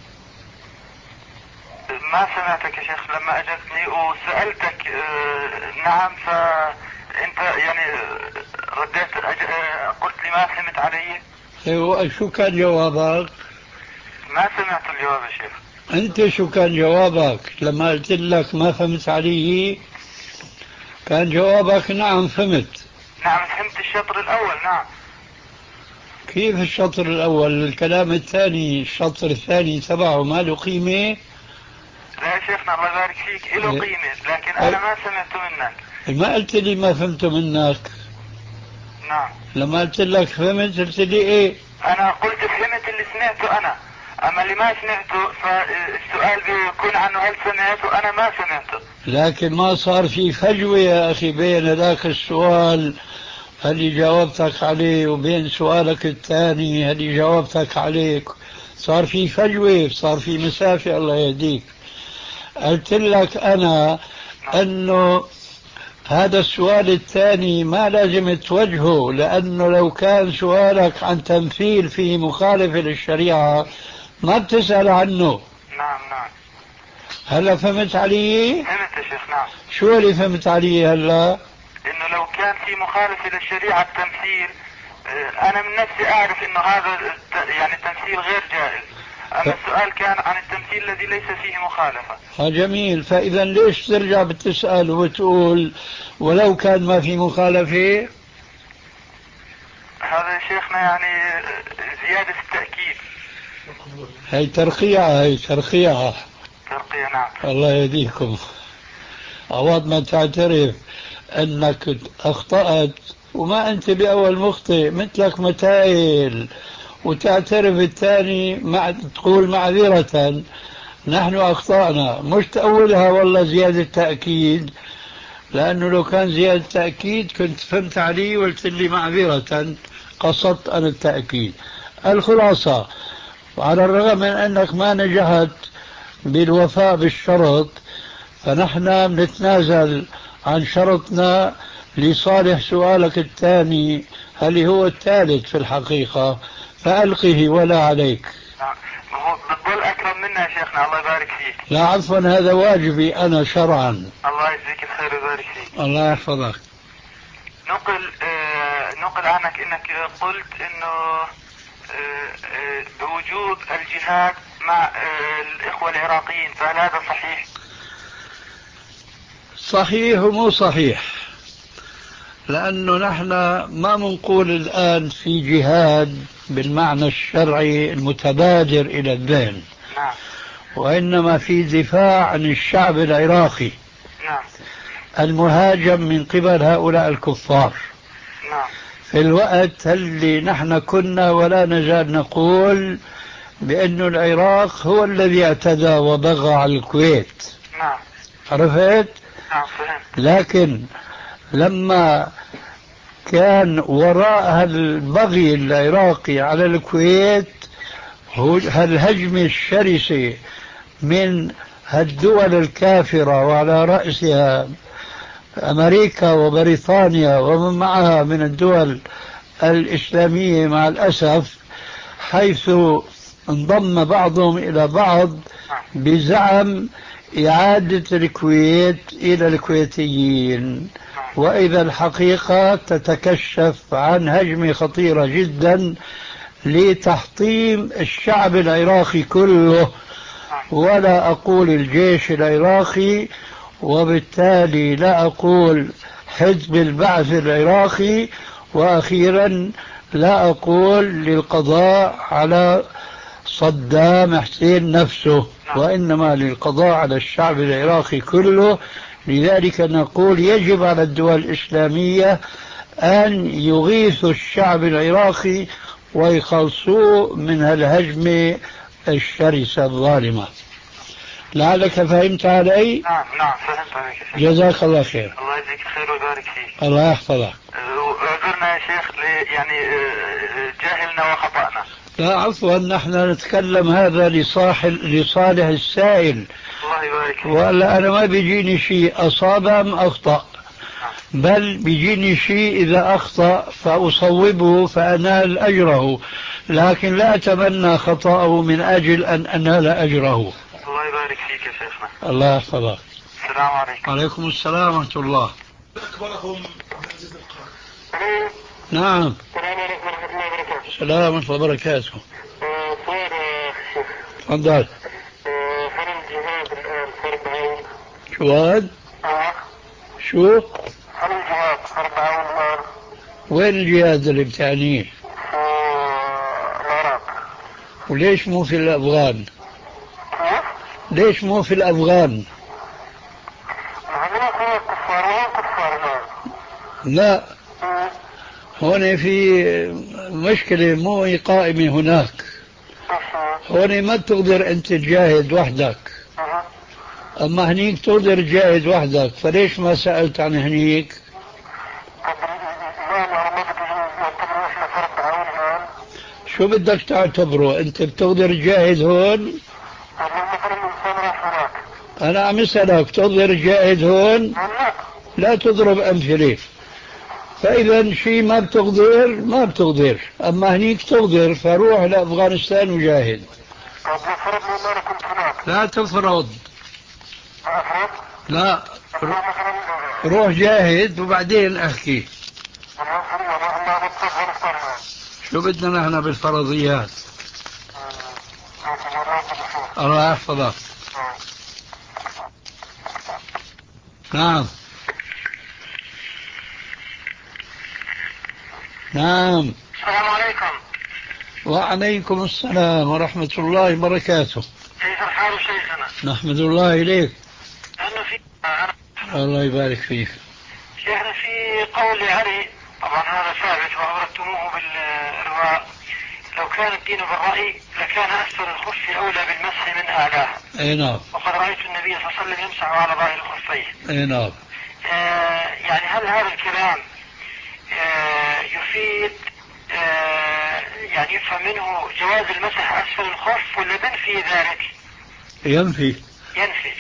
ما سمعتك يا شيخ لما أجبتني وسألتك اه نعم، فأنت يعني رديت اه قلت لي ما فهمت علي. ايوه، شو كان جوابك؟ ما سمعت الجواب يا شيخ. أنت شو كان جوابك لما قلت لك ما فهمت علي؟ كان جوابك نعم فهمت. نعم فهمت الشطر الأول. نعم. كيف الشطر الأول؟ الكلام الثاني الشطر الثاني تبعه ما له قيمة؟ لا يا شيخنا الله يبارك فيك له قيمة، لكن أنا ما سمعته منك. ما قلت لي ما فهمته منك. نعم. لما قلت لك فهمت قلت لي إيه؟ أنا قلت فهمت اللي سمعته أنا، أما اللي ما سمعته فالسؤال بيكون عنه هل سمعته. أنا ما سمعته. لكن ما صار في فجوة يا أخي بين ذاك السؤال اللي جاوبتك عليه وبين سؤالك الثاني اللي جاوبتك عليه. صار في فجوة، صار في مسافة. الله يهديك. قلت لك أنا أنه هذا السؤال الثاني ما لازم توجهه، لأنه لو كان سؤالك عن تمثيل فيه مخالف للشريعة ما بتسأل عنه. نعم نعم. هلا فهمت علي؟ فهمت يا شيخ. نعم. شو اللي فهمت علي هلا؟ انه لو كان في مخالفة للشريعة التمثيل، انا من نفسي اعرف انه هذا يعني التمثيل غير جائز، اما السؤال كان عن التمثيل الذي ليس فيه مخالفة. ها جميل. فاذا ليش ترجع بتسأل وتقول ولو كان ما في مخالفة؟ هذا يا شيخنا يعني زيادة التأكيد. هي ترقيعة، هي ترقيعة ترقية. نعم. الله يهديكم. عوض ما تعترف انك اخطأت، وما انت باول مخطئ، مثلك متايل، وتعترف الثاني مع تقول معذرة نحن اخطأنا، مش تأولها والله زيادة تأكيد، لانه لو كان زيادة تأكيد كنت فهمت علي وقلت لي معذرة، قصدت انا التأكيد. الخلاصة، وعلى الرغم من انك ما نجحت بالوفاء بالشرط، فنحن بنتنازل عن شرطنا لصالح سؤالك الثاني اللي هو الثالث في الحقيقة، فألقه ولا عليك. هو بتضل أكرم منا يا شيخنا، الله يبارك فيك. لا عفوا، هذا واجبي أنا شرعا. الله يجزيك الخير ويبارك فيك. الله يحفظك. نقل آه نقل عنك انك قلت انه آه آه بوجوب الجهاد مع آه الإخوة العراقيين، فهل هذا صحيح؟ صحيح ومو صحيح، لأنه نحن ما منقول الآن في جهاد بالمعنى الشرعي المتبادر إلى الذهن. نعم. وإنما في دفاع عن الشعب العراقي. نعم. المهاجم من قبل هؤلاء الكفار. نعم. في الوقت اللي نحن كنا ولا نزال نقول بأن العراق هو الذي اعتدى وبغى على الكويت. نعم. عرفت؟ نعم فهمت. لكن لما كان وراء البغي العراقي على الكويت هالهجمة الشرسة من الدول الكافرة وعلى رأسها أمريكا وبريطانيا ومن معها من الدول الإسلامية مع الأسف، حيث انضم بعضهم إلى بعض بزعم إعادة الكويت إلى الكويتيين، وإذا الحقيقة تتكشف عن هجمة خطيرة جدا لتحطيم الشعب العراقي كله، ولا أقول الجيش العراقي، وبالتالي لا أقول حزب البعث العراقي، وأخيرا لا أقول للقضاء على صدام حسين نفسه، وإنما للقضاء على الشعب العراقي كله. لذلك نقول يجب على الدول الإسلامية أن يغيثوا الشعب العراقي ويخلصوه من الهجمة الشرسة الظالمة. لعلك فهمت علي؟ نعم نعم فهمت عليك. جزاك الله خير. الله يجزيك الخير ويبارك فيك. الله يحفظك. اعذرنا يا شيخ يعني جاهلنا وخطأنا. لا عفوا، نحن نتكلم هذا لصالح لصالح السائل. الله يبارك فيك. ولا أنا ما بيجيني شيء أصاب أم أخطأ، بل بيجيني شيء إذا أخطأ فأصوبه فأنال أجره، لكن لا أتمنى خطأه من أجل أن أنال أجره. الله يبارك فيك يا شيخنا. الله يحفظك. السلام عليكم. وعليكم السلام ورحمة الله. أكبرهم. نعم. السلام عليكم ورحمة الله وبركاته. السلام ورحمة الله وبركاته. سؤال تفضل. هل الجهاد الآن فرض عين؟ شو هاد؟ آه. شو؟ هل الجهاد فرض عين الآن؟ وين الجهاد اللي بتعنيه؟ في العراق. وليش مو في الأفغان؟ كيف؟ ليش مو في الأفغان؟ هذول كلهم كفار وهم كفار الآن. لا، هون في مشكلة مو قائمة هناك. هون ما تقدر أنت تجاهد وحدك، أما هنيك تقدر تجاهد وحدك، فليش ما سألت عن هنيك؟ شو بدك تعتبره؟ أنت بتقدر تجاهد هون؟ أنا عم أسألك تظهر جاهد هون؟ لا. لا تضرب أمثلة. فإذا شيء ما بتقدر ما بتقدر، أما هنيك تقدر، فروح لأفغانستان وجاهد. طب لو فرضنا ان انا كنت هناك. لا تفرض. افرض؟ لا افرض مثلا. روح جاهد وبعدين احكي. انا افرض انا بتصل افغانستان. شو بدنا نحن بالفرضيات؟ الله يحفظك. نعم نعم. السلام عليكم. وعليكم السلام ورحمة الله وبركاته. كيف الحال شيخنا؟ نحمد الله إليك. أنا في الله يبارك فيك. شيخنا في قول علي، طبعا هذا ثابت وأوردتموه بالرواء، لو كان الدين بالرأي لكان أسفل الخف أولى بالمسح من أعلاه. أي نعم. وقد رأيت النبي صلى الله عليه وسلم يمسح على ظاهر الخفين. أي نعم. آه يعني هل هذا الكلام آه يفيد آه يعني يفهم منه جواز المسح أسفل الخف ولا بنفي ذلك؟ ينفي. ينفي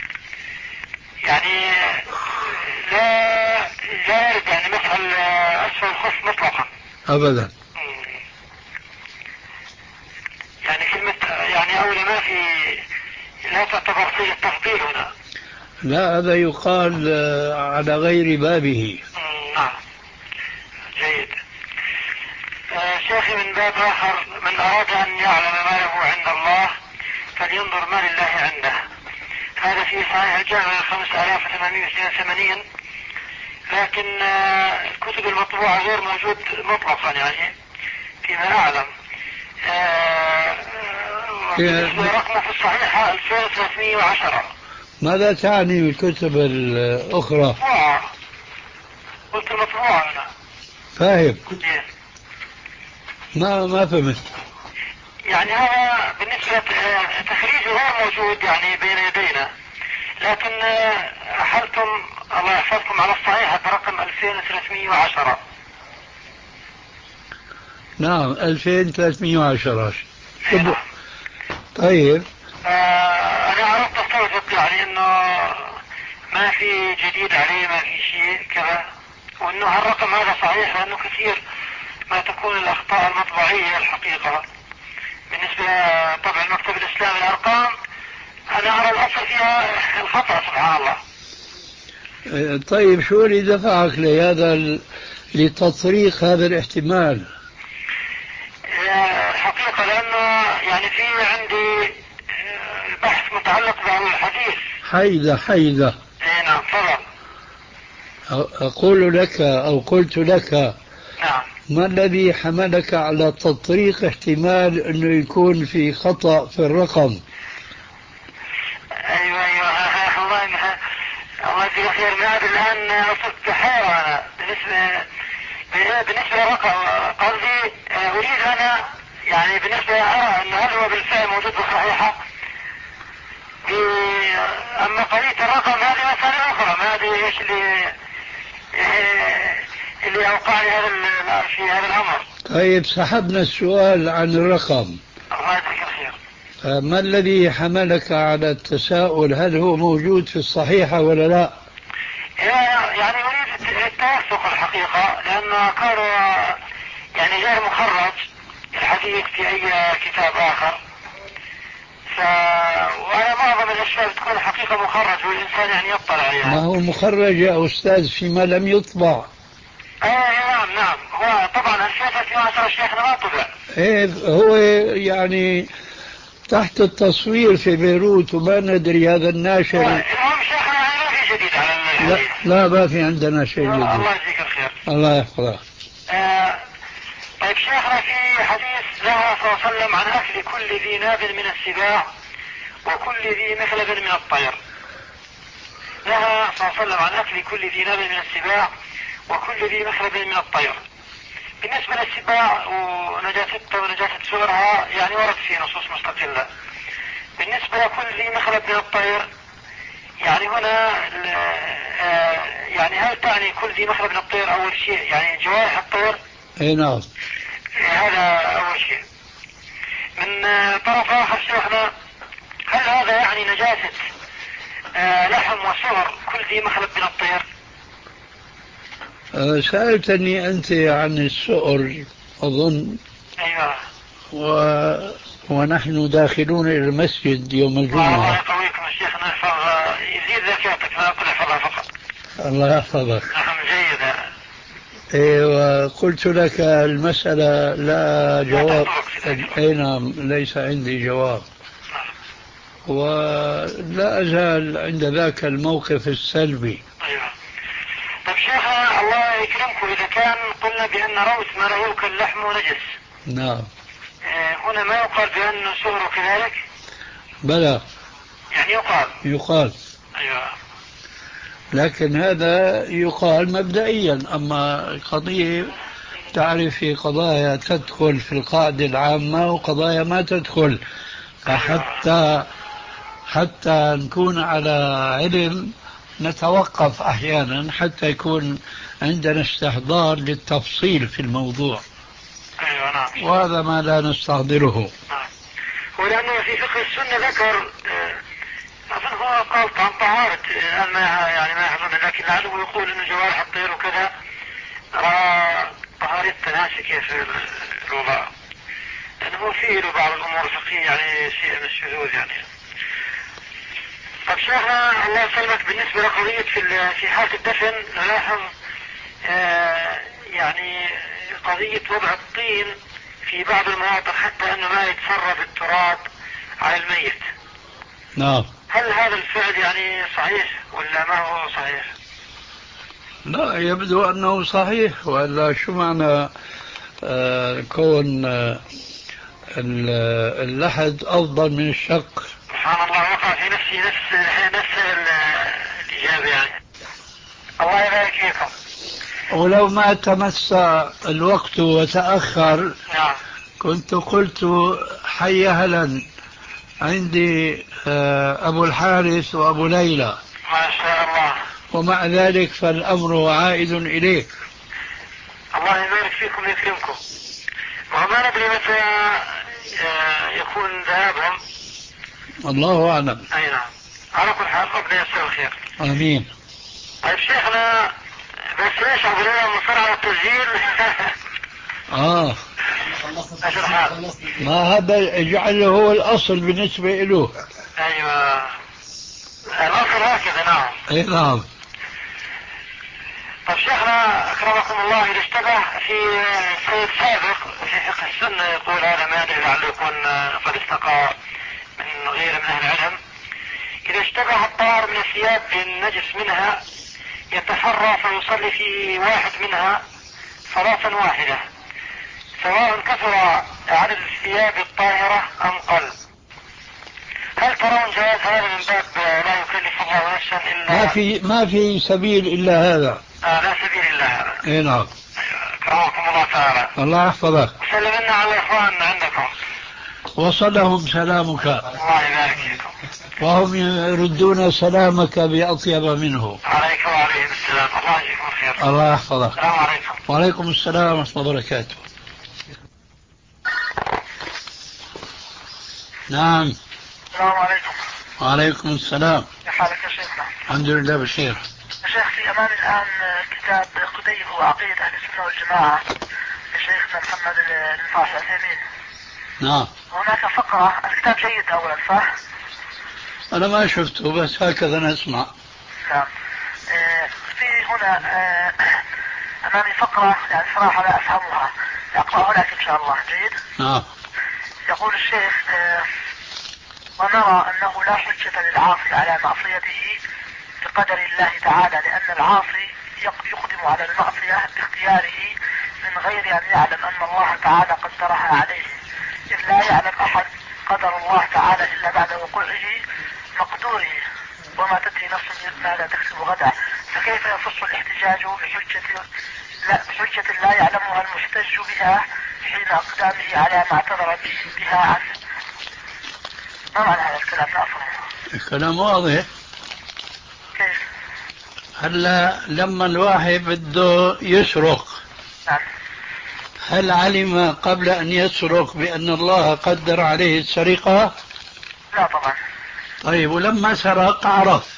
يعني لا لا يرد يعني مسح أسفل الخف مطلقا أبدا. يعني كلمة يعني أولى ما في، لا تعتبر فيه التفضيل هنا. لا هذا يقال على غير بابه. نعم جيد. آه شيخي من باب آخر، من أراد أن يعلم ما له عند الله فلينظر ما لله عنده. هذا في صحيح الجامع خمسة آلاف وثمانمائة واثنين وثمانين، لكن آه الكتب المطبوعة غير موجود مطلقا يعني فيما أعلم. آه رقمه في الصحيحة ألفين وثلاثمائة وعشرة. ماذا تعني الكتب الأخرى؟ مطبوعة. قلت المطبوعة هنا. فاهم. إيه. ما ما فهمت. يعني هذا بالنسبة تخريجه غير موجود يعني بين يدينا، لكن أحلتم الله يحفظكم على الصحيحة برقم ألفين وثلاثمائة وعشرة. نعم ألفين وثلاثمائة وعشرة. نعم. طيب آه أنا عرفت استوثق يعني إنه ما في جديد عليه، ما في شيء كذا، وإنه هالرقم هذا صحيح، لأنه كثير ما تكون الأخطاء المطبعية الحقيقة بالنسبة طبع المكتب الإسلامي. الأرقام أنا أرى الأصل فيها الخطأ سبحان الله. طيب شو اللي دفعك لهذا لتطريق هذا الاحتمال؟ الحقيقة لأنه يعني في عندي بحث متعلق بالحديث. حيدة حيدة. اي نعم طبعا. أقول لك أو قلت لك نعم ما الذي حملك على تطريق احتمال أنه يكون في خطأ في الرقم؟ أيوة أيوة الله الله يجزيك خير. ما الآن أصبت حيرة أنا بالنسبة بالنسبة لرقم قصدي أريد أنا يعني بالنسبة أرى أنه هل هو بالفعل موجود بالصحيحة، أما قضية الرقم هذه مسألة أخرى، ما أدري إيش اللي اللي أوقعني هذا في هذا الأمر. طيب سحبنا السؤال عن الرقم. الله يجزيك الخير. ما الذي حملك على التساؤل هل هو موجود في الصحيحة ولا لا؟ يعني أريد التوثق الحقيقة، لأنه كان يعني غير مخرج الحديث في أي كتاب آخر، ف... وأنا معظم الأشياء بتكون حقيقة مخرج والإنسان يعني يطلع عليها. ما هو مخرج يا أستاذ فيما لم يطبع. ايه نعم نعم. هو طبعا ألفين وثلاثمائة وعشرة شيخنا ما طبع. ايه هو يعني تحت التصوير في بيروت وما ندري هذا الناشر. المهم شيخنا يعني ما في جديد على الحديث. لا لا ما في عندنا شيء جديد. الله يجزيك الخير. الله يحفظك. آه طيب شيخنا في حديث له صلى الله عليه وسلم عن أكل كل ذي ناب من السباع وكل ذي مخلب من الطير. نهى صلى الله عليه وسلم عن أكل كل ذي ناب من السباع وكل ذي مخلب من الطير. بالنسبة للسباع ونجاستها ونجاسة صورها يعني ورد في نصوص مستقلة. بالنسبة لكل ذي مخلب من الطير يعني هنا يعني هل تعني كل ذي مخلب من الطير أول شيء يعني جوارح الطير؟ اي نعم. هذا أول شيء. من طرف آخر شيخنا هل هذا يعني نجاسة لحم وسعر كل ذي مخلب من الطير. أه سألتني أنت عن السؤر أظن. أيوة. و... ونحن داخلون إلى المسجد يوم الجمعة. الله يقويكم يا شيخنا، يحفظ يزيد ذكاءتك، لا أقول يحفظها فقط. الله يحفظك. نعم جيد. إيه وقلت لك المسألة لا جواب. أي نعم ليس عندي جواب. ولا أزال عند ذاك الموقف السلبي. أيوة. طيب شيخنا الله يكرمكم، إذا كان قلنا بأن روث ما لا يؤكل لحمه نجس. نعم. هنا ما يقال بأن سهره كذلك؟ بلى. يعني يقال. يقال. أيوة. لكن هذا يقال مبدئيا، أما قضية تعرف في قضايا تدخل في القاعدة العامة وقضايا ما تدخل، فحتى حتى نكون على علم نتوقف أحيانا حتى يكون عندنا استحضار للتفصيل في الموضوع. أيوة نعم. وهذا ما لا نستحضره. نعم. ولأنه في فقه السنة ذكر أظن هو قال عن طهارة ما يعني ما يحضرنا، لكن لعله يقول إنه جوارح الطير وكذا رأى طهارة تناسي كيف الوضع، لأنه فيه له بعض الأمور الفقهية يعني شيء من الشذوذ يعني. طب شيخنا الله يسلمك، بالنسبة لقضية في في حالة الدفن نلاحظ آه يعني قضية وضع الطين في بعض المواطن حتى أنه ما يتسرب التراب على الميت. نعم. هل هذا الفعل يعني صحيح ولا ما هو صحيح؟ لا يبدو أنه صحيح، وإلا شو معنى آه كون آه اللحد أفضل من الشق؟ سبحان الله، وقع في نفسي نفس نفس الإجابة يعني. الله يبارك فيكم. ولو ما تمس الوقت وتأخر نعم كنت قلت حي هلا عندي أبو الحارث وأبو ليلى ما شاء الله. ومع ذلك فالأمر عائد إليك. الله يبارك فيكم ويكرمكم. وما ندري متى يكون ذهابهم. الله أعلم. أي نعم. على كل حال ربنا يسر الخير. آمين. طيب شيخنا بس ليش عبرنا مصر على التسجيل؟ آه ايش الحال؟ ما هذا اجعله هو الأصل بالنسبة له. أيوة الأصل هكذا. نعم. أي نعم. طيب شيخنا أكرمكم الله، إذا اشتبه في سيد سابق في فقه السنة يقول هذا ما أدري لعله يكون قد استقى من غير من أهل العلم، إذا اشتبه الطاهر من الثياب بالنجس منها يتحرى فيصلي في واحد منها صلاة واحدة سواء كثر عدد الثياب الطاهرة أم قل. هل ترون جواز هذا من باب لا يكلف الله نفسا إلا ما في ما في سبيل إلا هذا. آه لا سبيل إلا هذا. اي نعم. كرمكم الله تعالى. الله يحفظك. سلمنا على الإخوان عندكم. وصلهم سلامك. الله يبارك فيكم. وهم يردون سلامك بأطيب منه. عليك وعليهم السلام. الله يجزيكم الخير. الله يحفظك. السلام عليكم. وعليكم السلام ورحمة الله وبركاته. نعم. السلام عليكم. وعليكم السلام. كيف حالك يا شيخنا؟ الحمد لله بخير. يا شيخ في أمامي الآن كتاب قديم وعقيدة أهل السنة والجماعة لشيخنا محمد بن صالح العثيمين. نعم. هناك فقرة، الكتاب جيد أولا صح؟ أنا ما شفته بس هكذا نسمع. نعم. في هنا أمامي فقرة يعني صراحة لا أفهمها، أقرأها لك إن شاء الله. جيد؟ نعم. يقول الشيخ ونرى أنه لا حجة للعاصي على معصيته بقدر الله تعالى، لأن العاصي يقدم على المعصية باختياره من غير أن يعلم أن الله تعالى قدرها عليه، إذ لا يعلم أحد قدر الله تعالى إلا بعد وقوعه مقدوره، وما تدري نفس ما لا تكسب غدا. فكيف يصح الاحتجاج بحجة لا, بحجة لا يعلمها المحتج بها حين أقدامه على ما اعتذر بها عنه؟ ما معنى هذا الكلام؟ لا أفهم. الكلام واضح. كيف؟ هلا لما الواحد بده يسرق نعم. هل علم قبل أن يسرق بأن الله قدر عليه السرقة؟ لا طبعا. طيب ولما سرق عرف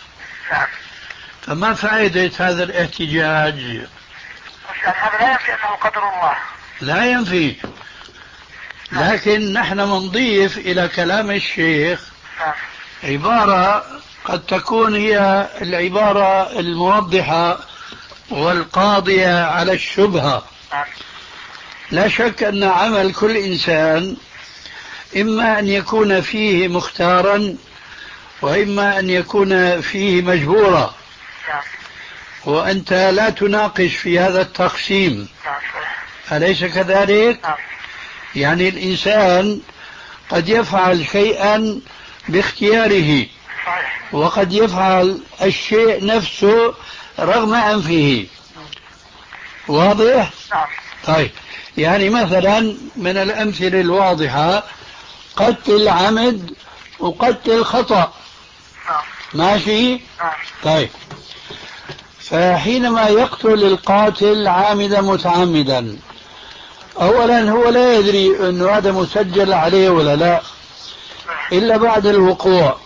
نعم. فما فائدة هذا الاحتجاج؟ يعني هذا لا ينفي أنه قدر الله. لا ينفي، لكن نحن نضيف إلى كلام الشيخ نعم. عبارة قد تكون هي العبارة الموضحة والقاضية على الشبهة. نعم. لا شك أن عمل كل إنسان إما أن يكون فيه مختارا وإما أن يكون فيه مجبورا، نعم. وأنت لا تناقش في هذا التقسيم، نعم. أليس كذلك؟ نعم. يعني الإنسان قد يفعل شيئا باختياره صحيح. وقد يفعل الشيء نفسه رغم أنفه. واضح؟ نعم. طيب، يعني مثلا من الأمثلة الواضحة قتل عمد وقتل خطأ. نعم. ماشي؟ نعم. طيب، فحينما يقتل القاتل عامدا متعمدا، أولا هو لا يدري أنه هذا مسجل عليه ولا لا إلا بعد الوقوع.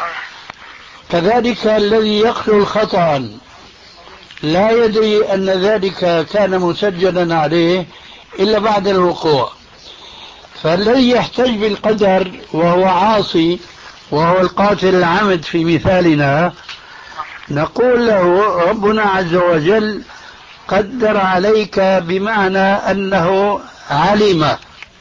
كذلك الذي يقتل خطأ لا يدري أن ذلك كان مسجلا عليه إلا بعد الوقوع. فالذي يحتج بالقدر وهو عاصي وهو القاتل العمد في مثالنا، نقول له ربنا عز وجل قدر عليك بمعنى أنه علم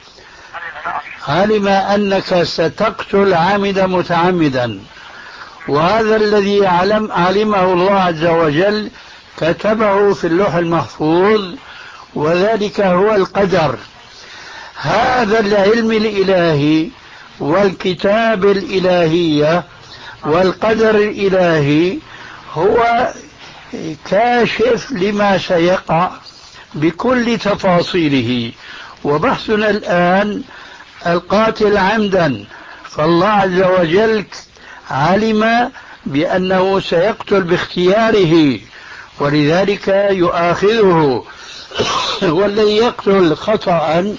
علم أنك ستقتل عامدا متعمدا، وهذا الذي علم علمه الله عز وجل كتبه في اللوح المحفوظ، وذلك هو القدر. هذا العلم الإلهي والكتاب الإلهية والقدر الإلهي هو كاشف لما سيقع بكل تفاصيله. وبحثنا الآن القاتل عمدا، فالله عز وجل علم بأنه سيقتل باختياره ولذلك يؤاخذه. والذي يقتل خطأ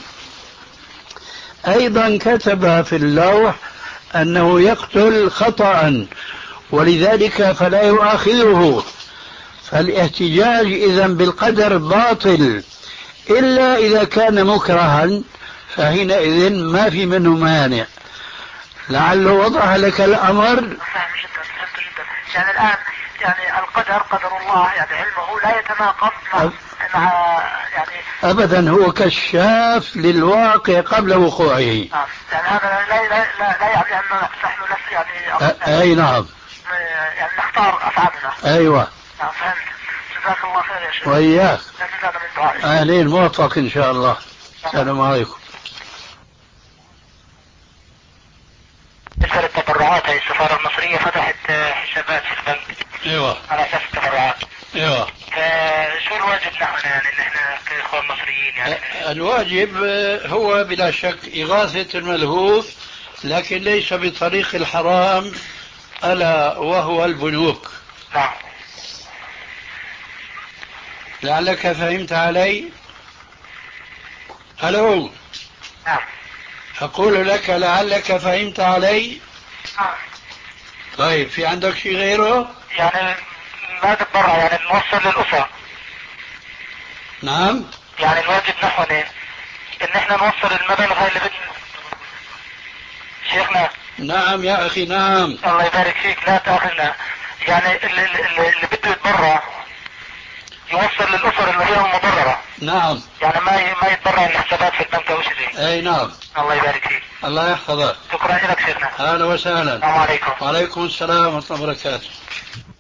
أيضا كتب في اللوح أنه يقتل خطأ ولذلك فلا يؤاخذه. فالاحتجاج إذن بالقدر باطل إلا إذا كان مكرها، فحينئذ ما في منه مانع. لعله وضح لك الأمر. فهم جدا، فهمت جدا. يعني الآن يعني القدر قدر الله، يعني علمه لا يتناقض مع مع يعني أبدا، هو كشاف للواقع قبل وقوعه. يعني هذا لا لا لا, لا يعني أن نحن نفس يعني أ- أي نعم، يعني نختار أفعالنا. أيوة. نعم فهمت. جزاك الله خير يا شيخ. وإياك. لا تزال من دعائك. أهلين، موفق إن شاء الله. السلام عليكم. بالنسبة للتبرعات، هي السفارة المصرية فتحت حسابات في البنك ايوه على أساس التبرعات. ايوه. فشو الواجب نحن يعني ان احنا كإخوان مصريين يعني؟ الواجب هو بلا شك إغاثة الملهوف، لكن ليس بطريق الحرام، ألا وهو البنوك. نعم. لعلك فهمت علي؟ ألو. نعم. أقول لك لعلك فهمت علي؟ نعم. طيب، في عندك شيء غيره؟ يعني ما تتبرع، يعني نوصل للأسرة. نعم. يعني الواجب نحن ان احنا نوصل المبالغ اللي بدنا. شيخنا. نعم يا أخي، نعم. الله يبارك فيك، لا تأخذنا. يعني اللي, اللي, اللي بده يتبرع يوصل للأسر اللي هي المضررة. نعم. يعني ما ما يتبرع للحسابات في البنك او شيء. اي نعم. الله يبارك فيك. الله يحفظك. شكرا لك شيخنا. اهلا وسهلا. السلام عليكم. وعليكم السلام ورحمة الله وبركاته.